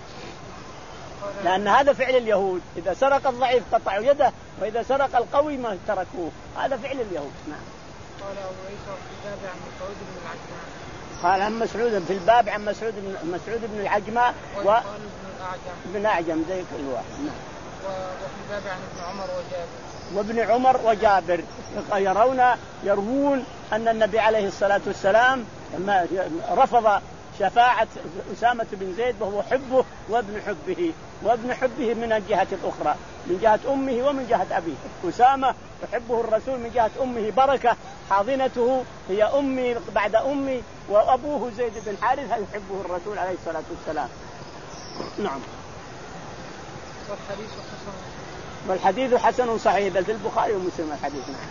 لأن هذا فعل اليهود، إذا سرق الضعيف قطعوا يده وإذا سرق القوي ما تركوه. هذا فعل اليهود. نعم. قال أبو عيسى في الباب عن مسعود بن العجماء. قال عن مسعود في الباب عن مسعود بن مسعود بن العجماء و ابن أعجم زي كل واحد. نعم. وفي الباب عن ابن عمر وجابر. وابن عمر وجابر يرون يروون أن النبي عليه الصلاة والسلام رفض شفاعة أسامة بن زيد وهو حبه وابن حبه وابن حبه من الجهة الأخرى من جهة أمه ومن جهة أبيه. أسامة يحبه الرسول من جهة أمه بركة حاضنته هي أمي بعد أمي، وأبوه زيد بن حارثة يحبه الرسول عليه الصلاة والسلام. نعم. والحديث حسن والحديث حسن صحيح بل في البخاري ومسلم الحديث. نعم.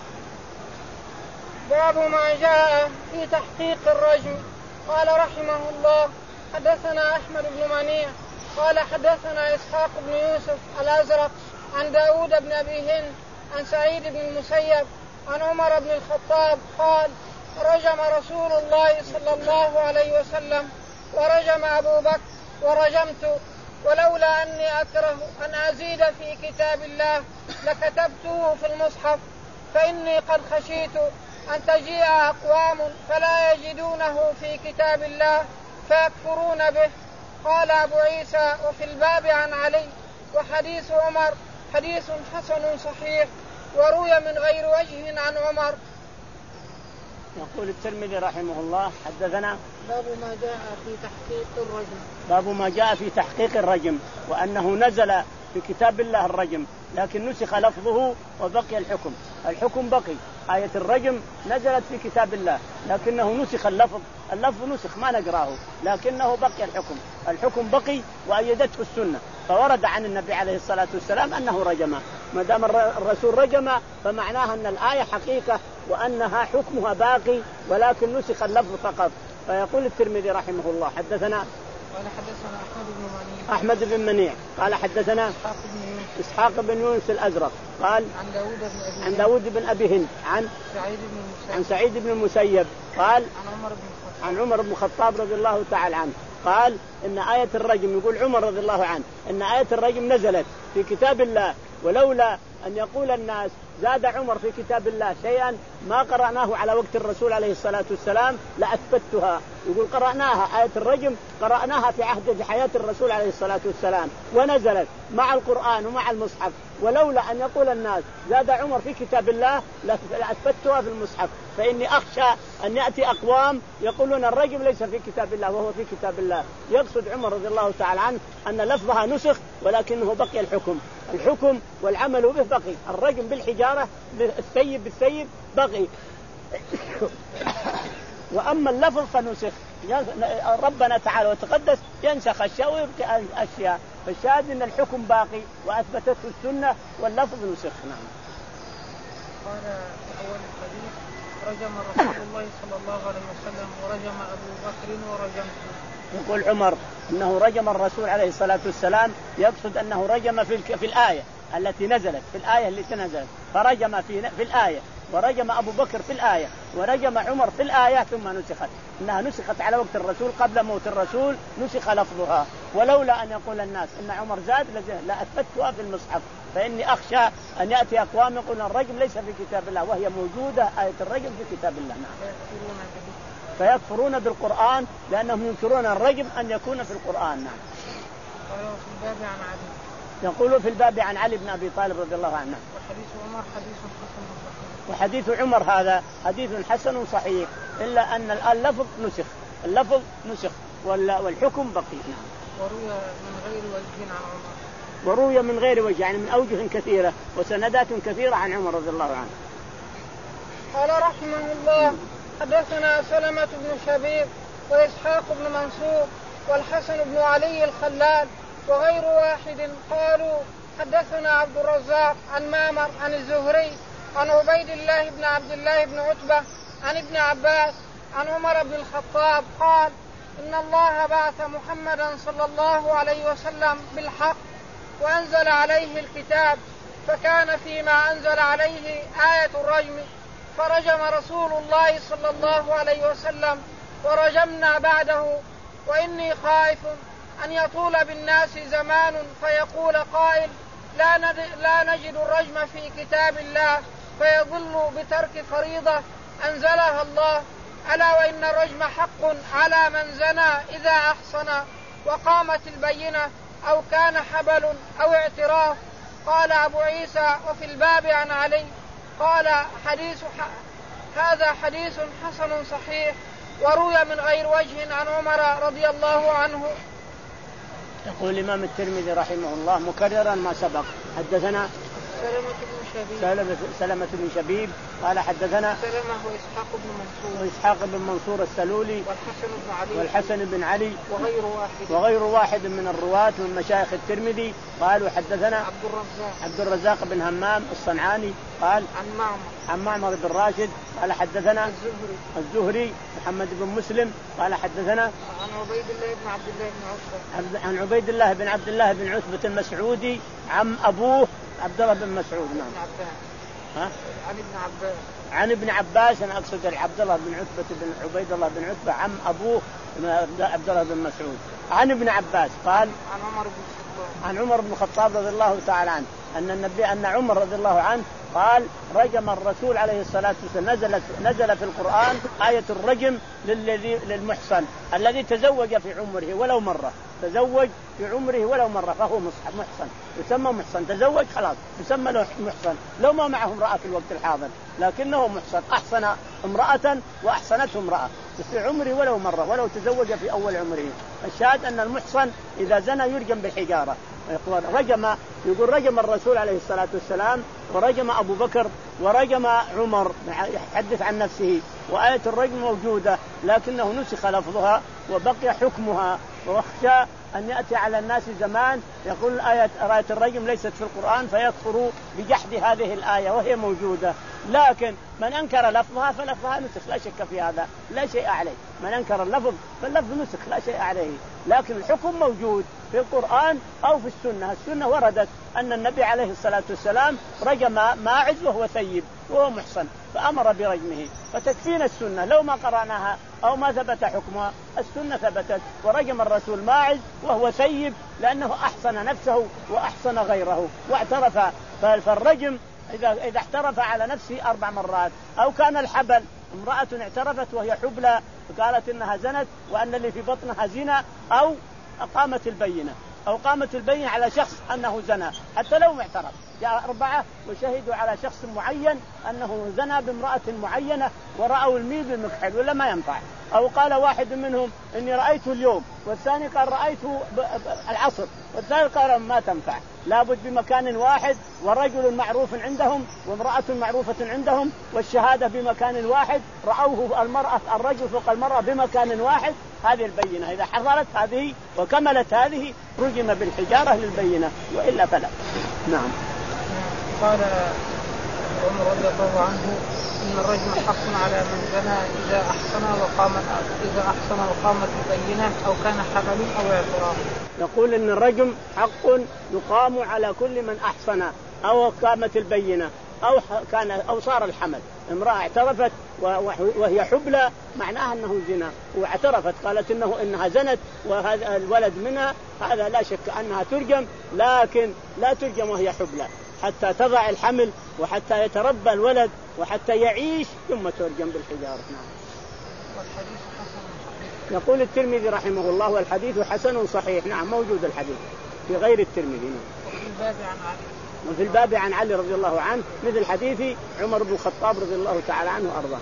باب ما جاء في تحقيق الرجم. قال رحمه الله حدثنا أحمد بن منيع قال حدثنا إسحاق بن يوسف الأزرق عن داود بن أبي هند عن سعيد بن المسيب عن عمر بن الخطاب قال رجم رسول الله صلى الله عليه وسلم ورجم أبو بكر ورجمت، ولولا أني أكره أن أزيد في كتاب الله لكتبته في المصحف، فإني قد خشيت أن تجيء أقوام فلا يجدونه في كتاب الله فيكفرون به. قال أبو عيسى وفي الباب عن علي. وحديث عمر حديث حسن صحيح وروي من غير وجه عن عمر. يقول الترمذي رحمه الله حدثنا باب ما جاء في تحقيق الرجم. باب ما جاء في تحقيق الرجم وأنه نزل في كتاب الله الرجم لكن نسخ لفظه وبقي الحكم. الحكم بقي. آية الرجم نزلت في كتاب الله لكنه نسخ اللفظ، اللفظ نسخ ما نقراه لكنه بقي الحكم. الحكم بقي وأيدته السنة، فورد عن النبي عليه الصلاة والسلام أنه رجم. ما دام الرسول رجم فمعناها أن الآية حقيقة وأنها حكمها باقي ولكن نسخ اللفظ فقط. فيقول الترمذي رحمه الله حدثنا قال حدثنا أحمد بن منيع أحمد بن منيع قال حدثنا إسحاق بن يونس إسحاق بن يونس الأزرق قال عن داود بن أبي عن داود بن أبي هند عن سعيد بن المسيب عن سعيد بن المسيب قال عن عمر بن الخطاب عن عمر بن الخطاب رضي الله تعالى عنه قال إن آية الرجم، يقول عمر رضي الله عنه إن آية الرجم نزلت في كتاب الله ولولا أن يقول الناس زاد عمر في كتاب الله شيئا ما قرأناه على وقت الرسول عليه الصلاة والسلام لأثبتها. يقول قرأناها آية الرجم قرأناها في عهد في حياة الرسول عليه الصلاة والسلام ونزلت مع القرآن ومع المصحف، ولولا أن يقول الناس زاد عمر في كتاب الله لأثبتها في المصحف. فإني أخشى أن يأتي أقوام يقولون الرجم ليس في كتاب الله وهو في كتاب الله. يقصد عمر رضي الله تعالى عنه أن لفظها نسخ ولكنه بقي الحكم. الحكم والعمل به بقي. الرجم بالحجارة بالسيب بالسيب بقي وأما اللفظ فنسخ. ربنا تعالى وتقدس ينسخ أشياء ويبقي أشياء. فالشاهد أن الحكم باقي وأثبتته السنة واللفظ نسخ. نعم. قال أول الحديث رجم رسول الله صلى الله عليه وسلم ورجم أبو بكر ورجمته. يقول عمر أنه رجم الرسول عليه الصلاة والسلام، يقصد أنه رجم في, في الآية التي نزلت في الآية التي نزلت فرجم في, في الآية ورجم أبو بكر في الآية ورجم عمر في الآية ثم نسخت، إنها نسخت على وقت الرسول قبل موت الرسول نسخ لفظها. ولولا أن يقول الناس إن عمر زاد لأثبتها في المصحف، فإني أخشى أن يأتي أقوام يقولون الرجم ليس في كتاب الله وهي موجودة آية الرجم في كتاب الله. نعم. فيكفرون بالقرآن لأنهم ينكرون الرجم أن يكون في القرآن. نعم. يقولوا في الباب عن علي بن أبي طالب رضي الله عنه. وحديث عمر حديث حسن صحيح. وحديث عمر هذا حديث حسن صحيح، إلا أن اللفظ نسخ، اللفظ نسخ والحكم بقي. نعم. وروي من غير وجه عن عمر. وروي من غير وجه يعني من أوجه كثيرة وسندات كثيرة عن عمر رضي الله عنه. قال رحمه الله: حدثنا سلمة بن شبيب وإسحاق بن منصور والحسن بن علي الخلال وغير واحد قالوا حدثنا عبد الرزاق عن معمر عن الزهري عن عبيد الله بن عبد الله بن عتبة عن ابن عباس عن عمر بن الخطاب قال: إن الله بعث محمدا صلى الله عليه وسلم بالحق وأنزل عليه الكتاب، فكان فيما أنزل عليه آية الرجم، فرجم رسول الله صلى الله عليه وسلم ورجمنا بعده. وإني خائف أن يطول بالناس زمان فيقول قائل: لا, لا نجد الرجم في كتاب الله، فيضل بترك فريضة أنزلها الله. ألا وإن الرجم حق على من زنى إذا أحصن وقامت البينة أو كان حبل أو اعتراف. قال أبو عيسى: وفي الباب عن علي. قال: حديث هذا حديث حسن صحيح، وروي من غير وجه عن عمر رضي الله عنه. يقول الإمام الترمذي رحمه الله مكررا ما سبق: حدثنا سلمة بن شبيب سلمة, سلمة بن شبيب قال حدثنا سلمة وإسحاق بن منصور وإسحاق بن منصور السلولي والحسن بن علي والحسن بن علي وغير واحد وغير واحد من الرواة من مشايخ الترمذي قالوا حدثنا عبد الرزاق عبد الرزاق بن همام الصنعاني قال عن معمر عن معمر بن راشد قال حدثنا الزهري الزهري محمد بن مسلم قال حدثنا عن عبيد الله بن عبد الله بن عتبة عن عبيد الله بن عبد الله بن عتبة المسعودي عن أبوه عبد الله بن مسعود. نعم. ها؟ عن ابن عباس عن ابن عباس. أنا أقصد عبد الله بن عتبة بن عبيد الله بن عتبة عن أبوه عبد الله بن مسعود عن ابن عباس قال عن عمر بن الخطاب عن عمر بن الخطاب رضي الله تعالى عنه أن النبي أن عمر رضي الله عنه قال: رجم الرسول عليه الصلاة والسلام نزلت نزل في القرآن آية الرجم للذي للمحصن الذي تزوج في عمره ولو مرة، تزوج في عمره ولو مرة فهو محصن، يسمى محصن، تزوج خلاص يسمى له محصن لو ما معه امرأة في الوقت الحاضر، لكنه محصن، أحصن امرأة وأحصنته امرأة في عمره ولو مرة ولو تزوج في أول عمره. الشاهد أن المحصن إذا زنى يرجم بالحجارة. رجم يقول رجم الرسول عليه الصلاة والسلام ورجم أبو بكر ورجم عمر، يحدث عن نفسه، وآية الرجم موجودة لكنه نسخ لفظها وبقي حكمها. واخشى أن يأتي على الناس زمان يقول آية آية الرجم ليست في القرآن فيكفروا بجحد هذه الآية وهي موجودة، لكن من أنكر لفظها فلفظها نسخ لا شك في هذا لا شيء عليه، من أنكر اللفظ فاللفظ نسخ لا شيء عليه، لكن الحكم موجود في القرآن أو في السنة. السنة وردت أن النبي عليه الصلاة والسلام رجم ماعز وهو ثيب وهو محصن فأمر برجمه، فتكفينا السنة لو ما قرأناها أو ما ثبت حكمها. السنة ثبتت ورجم الرسول ماعز وهو ثيب لأنه أحصن نفسه وأحصن غيره واعترف. فالرجم إذا إذا اعترف على نفسه أربع مرات، أو كان الحبل امرأة اعترفت وهي حبلى وقالت إنها زنت وأن اللي في بطنها زنا، أو أقامت البينة أو قامت البينة على شخص أنه زنى حتى لو ما اعترف، جاء أربعة وشهدوا على شخص معين أنه زنى بامرأة معينة ورأوا الميل بالمكحل ولا ما ينفع، أو قال واحد منهم إني رأيته اليوم والثاني قال رأيته العصر والثالث قال ما تنفع، لابد بمكان واحد ورجل معروف عندهم وامرأة معروفة عندهم والشهادة بمكان واحد، رأوه المرأة الرجل فوق المرأة بمكان واحد، هذه البينة إذا حضرت هذه وكملت هذه رجم بالحجارة للبينة وإلا فلا. نعم. قال عمر رضي الله عنه إن الرجم حق على من زنى إذا أحصن وقامت إذا أحصن وقامت البينة أو كان حبل أو اعتراف. يقول إن الرجم حق يقام على كل من أحصن أو قامت البينة أو كان أو صار الحمل. امرأة اعترفت وهي حبلى معناها أنه زنا، واعترفت قالت إنه إنها زنت وهذا الولد منها، هذا لا شك أنها ترجم، لكن لا ترجم وهي حبلى حتى تضع الحمل وحتى يتربى الولد وحتى يعيش ثم ترجم بالحجارة. نعم. يقول الترمذي رحمه الله والحديث حسن صحيح. نعم موجود الحديث في غير الترمذي. وفي الباب عن علي وفي الباب عن علي رضي الله عنه مثل حديث عمر بن الخطاب رضي الله تعالى عنه وأرضاه.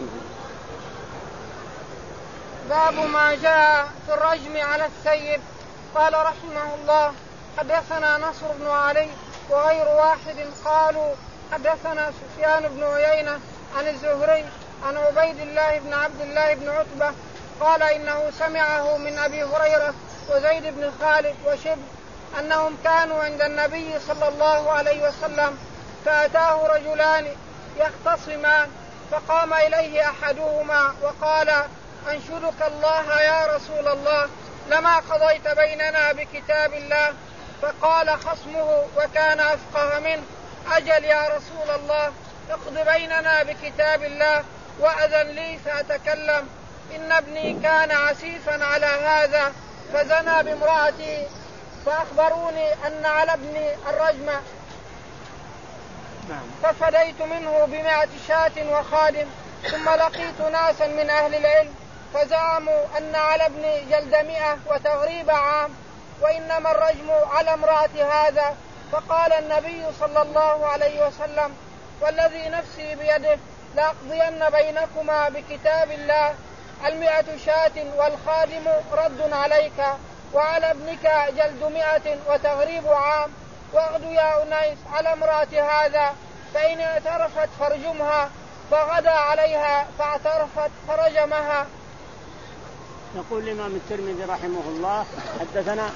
باب ما جاء في الرجم على السيب. قال رحمه الله حدثنا نصر بن علي وغير واحد قالوا حدثنا سفيان بن عيينة عن الزهري عن عبيد الله بن عبد الله بن عتبة قال إنه سمعه من أبي هريرة وزيد بن خالد وشبل أنهم كانوا عند النبي صلى الله عليه وسلم فأتاه رجلان يختصمان فقام إليه أحدهما وقال أنشدك الله يا رسول الله لما قضيت بيننا بكتاب الله. فقال خصمه وكان أفقه منه أجل يا رسول الله اقض بيننا بكتاب الله وأذن لي فأتكلم إن ابني كان عسيفا على هذا فزنى بامرأتي فأخبروني أن على ابني الرجم ففديت منه بمائة شاة وخادم ثم لقيت ناسا من أهل العلم فزعموا أن على ابني جلد مئة وتغريب عام وإنما الرجم على امرأة هذا. فقال النبي صلى الله عليه وسلم والذي نفسي بيده لأقضين بينكما بكتاب الله المئة شاة والخادم رد عليك وعلى ابنك جلد مئة وتغريب عام واغد يا أنيس على امرأة هذا فإن اعترفت فرجمها فغدا عليها فاعترفت فرجمها. يقول الإمام الترمذي رحمه الله حدثنا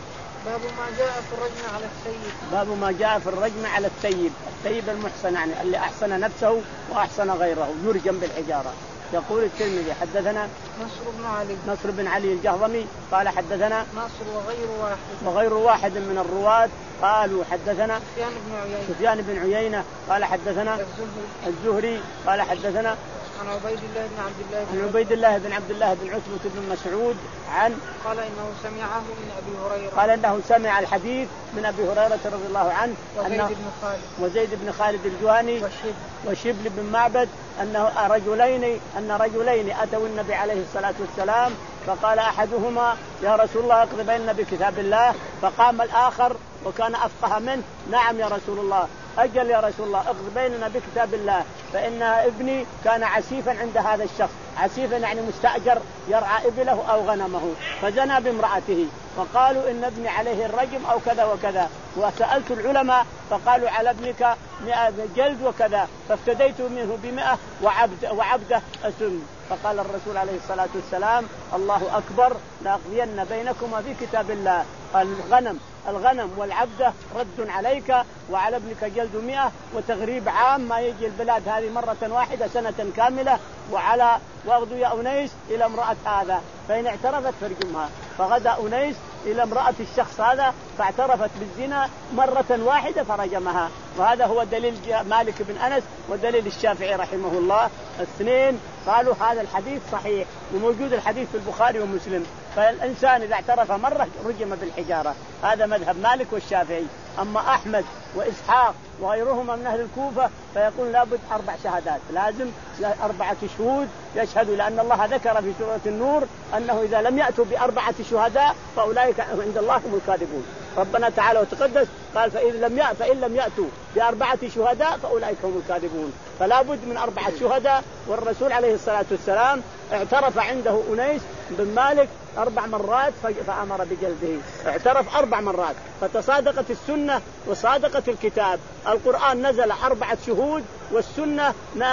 باب ما جاء في الرجم على السيب. باب ما جاء في الرجم على السيب. السيب المحسن يعني اللي أحسن نفسه وأحسن غيره يرجم بالحجارة. يقول الترمذي حدثنا نصر بن علي نصر بن علي الجهضمي قال حدثنا نصر وغير واحد وغير واحد من الرواة قالوا حدثنا سفيان بن عيينة سفيان بن عيينة قال حدثنا الزهري, الزهري قال حدثنا عن عبيد الله بن عبد الله بن عن عبيد الله بن عبد الله بن عتبة بن مسعود عن قال إنه سمعه من أبي هريرة قال إنه سمع الحديث من أبي هريرة رضي الله عنه وزيد بن خالد وزيد بن خالد الجهني وشبل وشبل بن معبد أنه رجلين أن رجلين أتوا النبي عليه الصلاة والسلام فقال أحدهما يا رسول الله اقض بيننا بكتاب الله. فقام الآخر وكان أفقه منه نعم يا رسول الله أجل يا رسول الله اقض بيننا بكتاب الله فإن ابني كان عسيفا عند هذا الشخص. عسيفا يعني مستأجر يرعى إبله أو غنمه فزنى بامرأته فقالوا إن ابني عليه الرجم أو كذا وكذا. وسألت العلماء فقالوا على ابنك مئة جلد وكذا فافتديت منه بمئة وعبد وعبده أسم. فقال الرسول عليه الصلاة والسلام الله أكبر لأقضين بينكما بكتاب الله. الغنم الغنم والعبدة رد عليك وعلى ابنك جلد مئة وتغريب عام ما يجي البلاد هذه مرة واحدة سنة كاملة وعلى واغدو يا أنيس إلى امرأة هذا فإن اعترفت فرجمها. فغدا أنيس إلى امرأة الشخص هذا فاعترفت بالزنا مرة واحدة فرجمها. وهذا هو دليل مالك بن أنس ودليل الشافعي رحمه الله الاثنين قالوا هذا الحديث صحيح وموجود الحديث في البخاري ومسلم. فالإنسان إذا اعترف مرة رجم بالحجارة. هذا مذهب مالك والشافعي. أما أحمد وإسحاق وغيرهما من أهل الكوفة فيقول لابد أربع شهادات لازم أربعة شهود يشهدوا لأن الله ذكر في سورة النور أنه إذا لم يأتوا بأربعة شهداء فأولئك عند الله هم الكاذبون. ربنا تعالى وتقدس قال فإن لم يأتوا فإن لم يأتوا بأربعة شهداء فأولئك هم الكاذبون. فلا بد من أربعة شهداء. والرسول عليه الصلاة والسلام اعترف عنده أنيس بن مالك أربع مرات فأمر بجلده. اعترف أربع مرات فتصادقت السنة وصادقت الكتاب. القرآن نزل أربعة شهود والسنة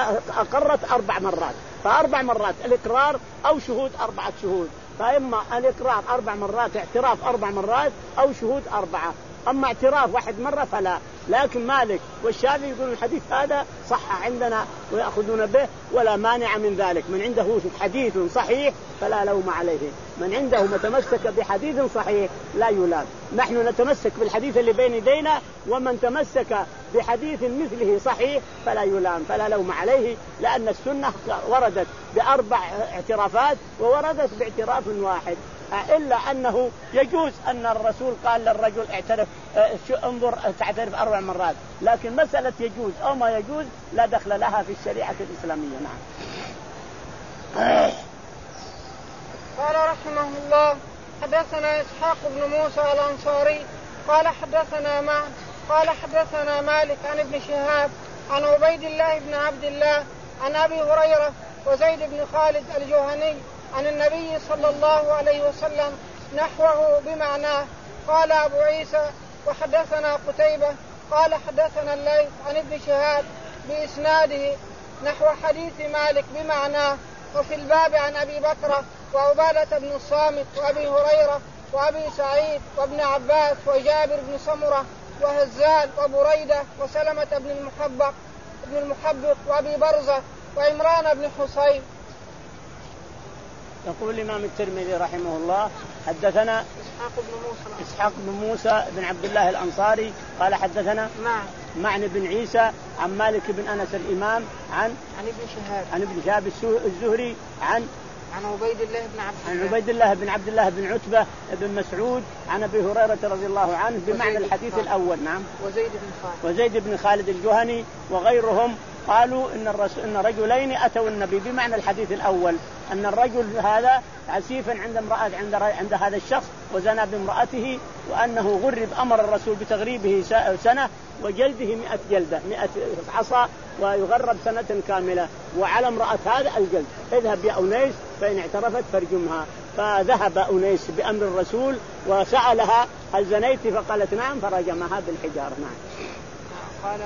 أقرت أربع مرات. فأربع مرات الإقرار أو شهود أربعة شهود. فإما الإقرار أربع مرات اعتراف أربع مرات أو شهود أربعة. أما اعتراف واحد مرة فلا. لكن مالك والشافعي يقولون الحديث هذا صح عندنا ويأخذون به ولا مانع من ذلك. من عنده حديث صحيح فلا لوم عليه، من عنده متمسك بحديث صحيح لا يلام. نحن نتمسك بالحديث اللي بين يدينا، ومن تمسك بحديث مثله صحيح فلا يلام فلا لوم عليه، لأن السنة وردت بأربع اعترافات ووردت باعتراف واحد، إلا أنه يجوز أن الرسول قال للرجل اعترف انظر تعترف أربع مرات، لكن مسألة يجوز أو ما يجوز لا دخل لها في الشريعة الإسلامية. نعم. قال رحمه الله حدثنا إسحاق بن موسى الأنصاري قال حدثنا معن قال حدثنا مالك عن ابن شهاب عن عبيد الله بن عبد الله عن أبي هريرة وزيد بن خالد الجهني عن النبي صلى الله عليه وسلم نحوه بمعناه. قال أبو عيسى وحدثنا قتيبة قال حدثنا الليث عن ابن شهاب بإسناده نحو حديث مالك بمعناه. وفي الباب عن أبي بكر وعبادة بن الصامت وأبي هريرة وأبي سعيد وابن عباس وجابر بن سمرة وهزال وبريدة وسلمة بن المحبق ابن المحبق وأبي برزة وعمران بن حصين. يقول الإمام الترمذي رحمه الله حدثنا إسحاق بن موسى إسحاق بن موسى بن عبد الله الأنصاري قال حدثنا معن معن بن عيسى عن مالك بن أنس الإمام عن عن ابن شهاب عن ابن شهاب الزهري عن عن عبيد الله بن عبد عن عبيد الله بن عبد الله بن عتبة بن مسعود عن أبي هريرة رضي الله عنه بمعنى الحديث الأول. نعم. وزيد بن خالد وزيد بن خالد الجهني وغيرهم قالوا إن الرسول إن رجلين أتوا النبي بمعنى الحديث الأول، أن الرجل هذا عسيفا عند امرأة عند عند هذا الشخص وزنى بامرأته، وأنه غرب أمر الرسول بتغريبه سنة وجلده مئة جلدة مئة عصا ويغرب سنة كاملة، وعلى امرأة هذا الجلد. اذهب يا أنيس فإن اعترفت فارجمها. فذهب أنيس بأمر الرسول وسألها هل زنيت فقالت نعم فرجمها بالحجارة. نعم. قال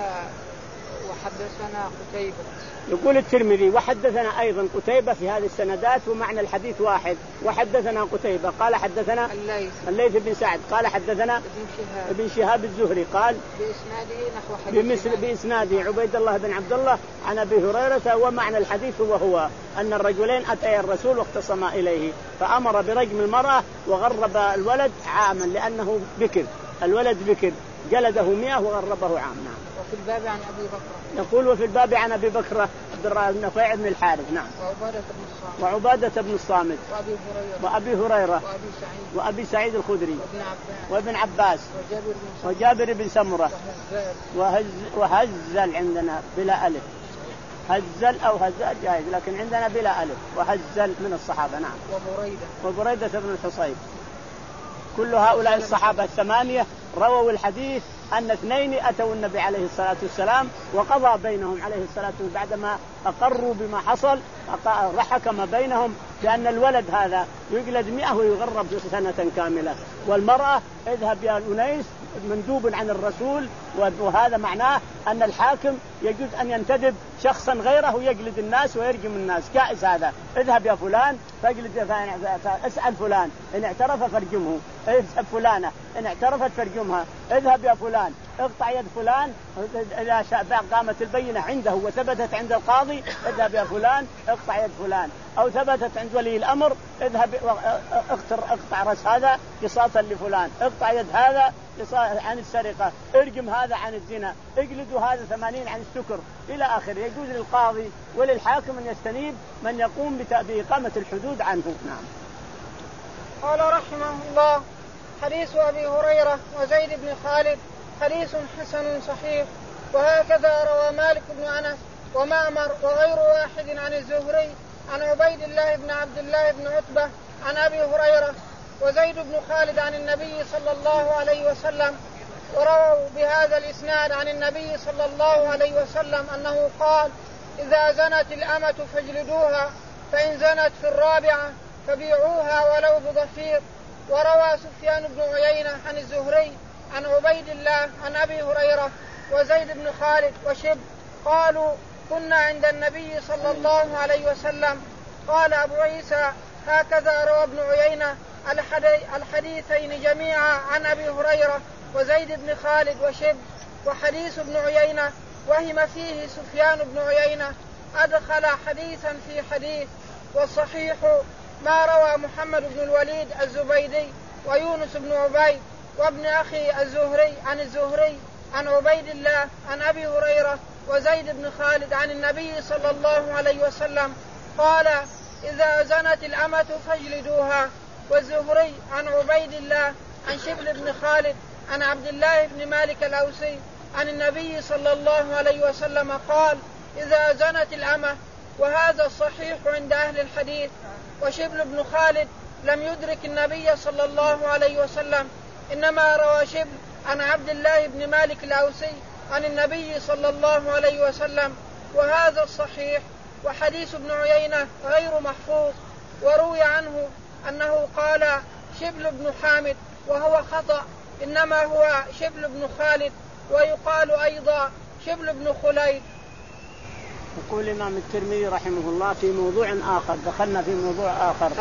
وحدثنا قتيبة. يقول الترمذي وحدثنا أيضا قتيبة في هذه السندات ومعنى الحديث واحد. وحدثنا قتيبة قال حدثنا الليث الليث بن سعد قال حدثنا ابن شهاب, ابن شهاب الزهري قال بإسناده نحو حديث بمثل بإسناده عبيد الله بن عبد الله عن أبي هريرة. ومعنى الحديث وهو أن الرجلين أتيا الرسول واختصما إليه فأمر برجم المرأة وغرب الولد عاما لأنه بكر، الولد بكر جلده مئة وغربه عام. نعم. وفي الباب عن أبي بكر يقول وفي الباب عن أبي بكر عبد الرحمن بن نفيع بن الحارث. نعم. وعبادة بن الصامت وعبادة بن الصامت وأبي هريرة وأبي هريرة وأبي سعيد وأبي سعيد الخدري وابن عباس وابن عباس وجابر بن سمرة وجابر بن سمرة وهزال وهز وهزل عندنا بلا ألف، هزل أو هزال جائز لكن عندنا بلا ألف، وهزل من الصحابة. نعم. وبريدة وبريدة بن الحصيب. كل هؤلاء الصحابة الثمانية رووا الحديث أن اثنين أتوا النبي عليه الصلاة والسلام وقضى بينهم عليه الصلاة والسلام بعدما أقروا بما حصل حكم بينهم بأن الولد هذا يجلد مئة ويغرب سنة كاملة، والمرأة اذهب يا أنيس مندوب عن الرسول. وهذا معناه أن الحاكم يجوز أن ينتدب شخصا غيره يجلد الناس ويرجم الناس، جائز هذا. اذهب يا فلان فاجلد، اسأل فلان إن اعترف فارجمه، اذهب فلانة إن اعترفت فارجمها، اذهب يا فلان اقطع يد فلان إذا قامت البينة عنده وثبتت عند القاضي، اذهب يا فلان اقطع يد فلان، أو ثبتت عند ولي الأمر اذهب اقطع اقطع رأس هذا قصاصا لفلان، اقطع يد هذا عن السرقة، ارجم هذا عن الزنا، اجلدوا هذا ثمانين عن السكر إلى آخر. يجوز للقاضي وللحاكم أن يستنيب من يقوم بإقامة الحدود عنه. نعم. قال رحمه الله حديث أبي هريرة وزيد بن خالد حديث حسن صحيح. وهكذا روى مالك بن أنس ومعمر وغير واحد عن الزهري عن عبيد الله بن عبد الله بن عتبة عن أبي هريرة وزيد بن خالد عن النبي صلى الله عليه وسلم، ورووا بهذا الإسناد عن النبي صلى الله عليه وسلم أنه قال إذا زنت الأمة فاجلدوها، فإن زنت في الرابعة فبيعوها ولو بضفير. وروى سفيان بن عيينة عن الزهري عن عبيد الله عن أبي هريرة وزيد بن خالد وشب قالوا كنا عند النبي صلى الله عليه وسلم. قال أبو عيسى هكذا روى ابن عيينة الحديثين جميعا عن أبي هريرة وزيد بن خالد وشبل. وحديث ابن عيينة وهم فيه سفيان بن عيينة أدخل حديثا في حديث. والصحيح ما روى محمد بن الوليد الزبيدي ويونس بن عبيد وابن أخي الزهري عن الزهري عن عبيد الله عن أبي هريرة وزيد بن خالد عن النبي صلى الله عليه وسلم قال: إذا زنت الأمة فاجلدوها. والزهري عن عبيد الله عن شبل بن خالد عن عبد الله بن مالك الأوسي عن النبي صلى الله عليه وسلم قال: إذا زنت الأمة. وهذا الصحيح عند أهل الحديث. وشبل بن خالد لم يدرك النبي صلى الله عليه وسلم، إنما روى شبل عن عبد الله بن مالك الأوسي عن النبي صلى الله عليه وسلم، وهذا الصحيح. وحديث ابن عيينة غير محفوظ، وروي عنه أنه قال شبل بن حامد وهو خطأ، إنما هو شبل بن خالد، ويقال أيضا شبل بن خليد. يقول الإمام الترمذي رحمه الله في موضوع آخر، دخلنا في موضوع آخر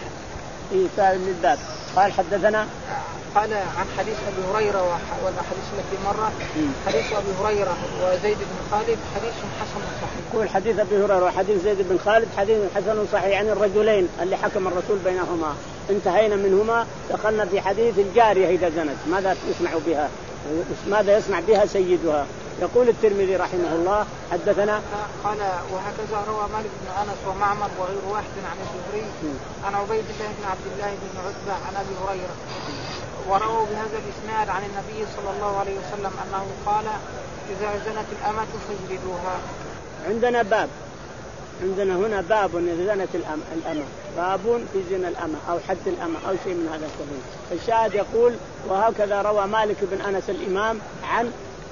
في الباب. قال: حدثنا قال عن حديث أبي هريرة والأحاديث التي مرة حديث أبي هريرة وزيد بن خالد حديث حسن صحيح. يقول حديث أبي هريرة وحديث زيد بن خالد حديث حسن صحيح عن الرجلين اللي حكم الرسول بينهما، انتهينا منهما، دخلنا في حديث الجارية إذا زنت ماذا يصنع بها، ماذا يصنع بها سيدها. يقول الترمذي رحمه الله: حدثنا قال: وهكذا روى مالك بن أنس ومعمر وغير واحد عن الزهري عن عبيد الله بن عبد الله بن عتبة عن أبي هريرة، ورووا بهذا الإسناد عن النبي صلى الله عليه وسلم أنه قال: إذا زنت الأمة فاجلدوها. عندنا باب، عندنا هنا باب إذا زنت الأمة، باب في زنا الأمة أو حد الأمة أو شيء من هذا القبيل. الشاهد يقول: وهكذا روى مالك بن أنس الإمام عن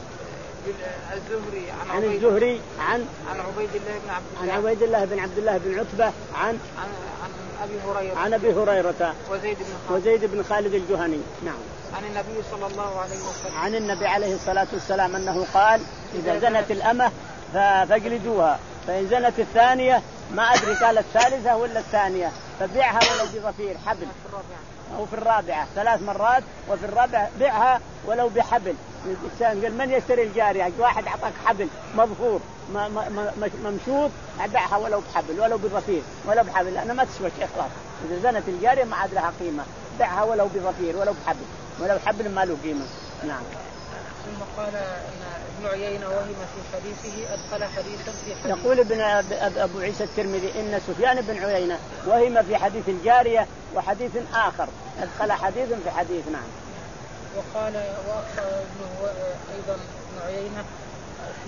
الزهري عن, عن الزهري عن عن عبيد الله بن عبد الله عن عبيد الله بن عبد الله بن عتبة عن عن, عن أبي هريرة عن أبي هريرة وزيد بن خالد وزيد بن خالد الجهني. نعم. عن النبي صلى الله عليه وسلم عن النبي عليه الصلاة والسلام أنه قال: إذا زنت الأمة فاجلدوها، فإن زنت الثانية ما أدري قال الثالثة ولا الثانية فبيعها ولو بظفير حبل، أو في الرابعة ثلاث مرات، وفي الرابعة بيعها ولو بحبل. قال: من يشتري الجارية؟ واحد أعطاك حبل مظفور ممشوط، أبيعها ولو بحبل ولو بظفير ولو بحبل، لأنها ما تسوى شيء خلاص. إذا زنت الجارية ما عاد لها قيمة، بيعها ولو بظفير ولو بحبل، ولو حبل ما له قيمة. نعم. ثم قال ان ابن عيينة وهم في حديثه أدخل حديثا في حديث. يقول ابن أبو عيسى الترمذي إن سفيان بن عيينة وهم في حديث الجارية وحديث آخر، أدخل حديثا في حديث. نعم. وقال وأخطأ ابنه أيضا ابن عيينة في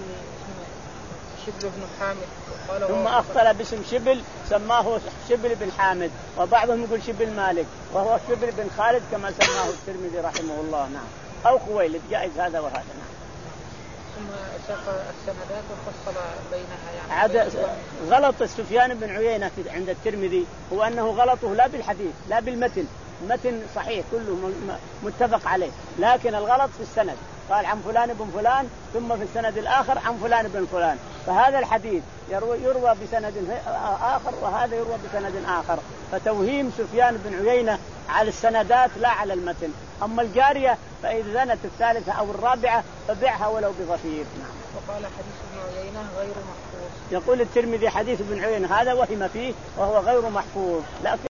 شبل بن حامد، ثم أخطأ باسم شبل سماه شبل بن حامد، وبعضهم يقول شبل مالك وهو شبل بن خالد كما سماه الترمذي رحمه الله. نعم. أو خويلد، جائز هذا وهذا. نعم. ثم ساق السندات وفصل بينها. يعني عاد غلط سفيان بن عيينة عند الترمذي هو أنه غلطه لا بالحديث لا بالمتن، المتن صحيح كله متفق عليه، لكن الغلط في السند. قال عن فلان بن فلان ثم في السند الآخر عن فلان بن فلان، فهذا الحديث يروى, يروى بسند آخر وهذا يروى بسند آخر، فتوهيم سفيان بن عيينة على السندات لا على المتن. أما الجارية فإذا زنت الثالثة أو الرابعة فبيعها ولو بظفير. نعم. وقال حديث ابن عيينة غير محفوظ. يقول الترمذي حديث ابن عيينة هذا وهم فيه وهو غير محفوظ، لكن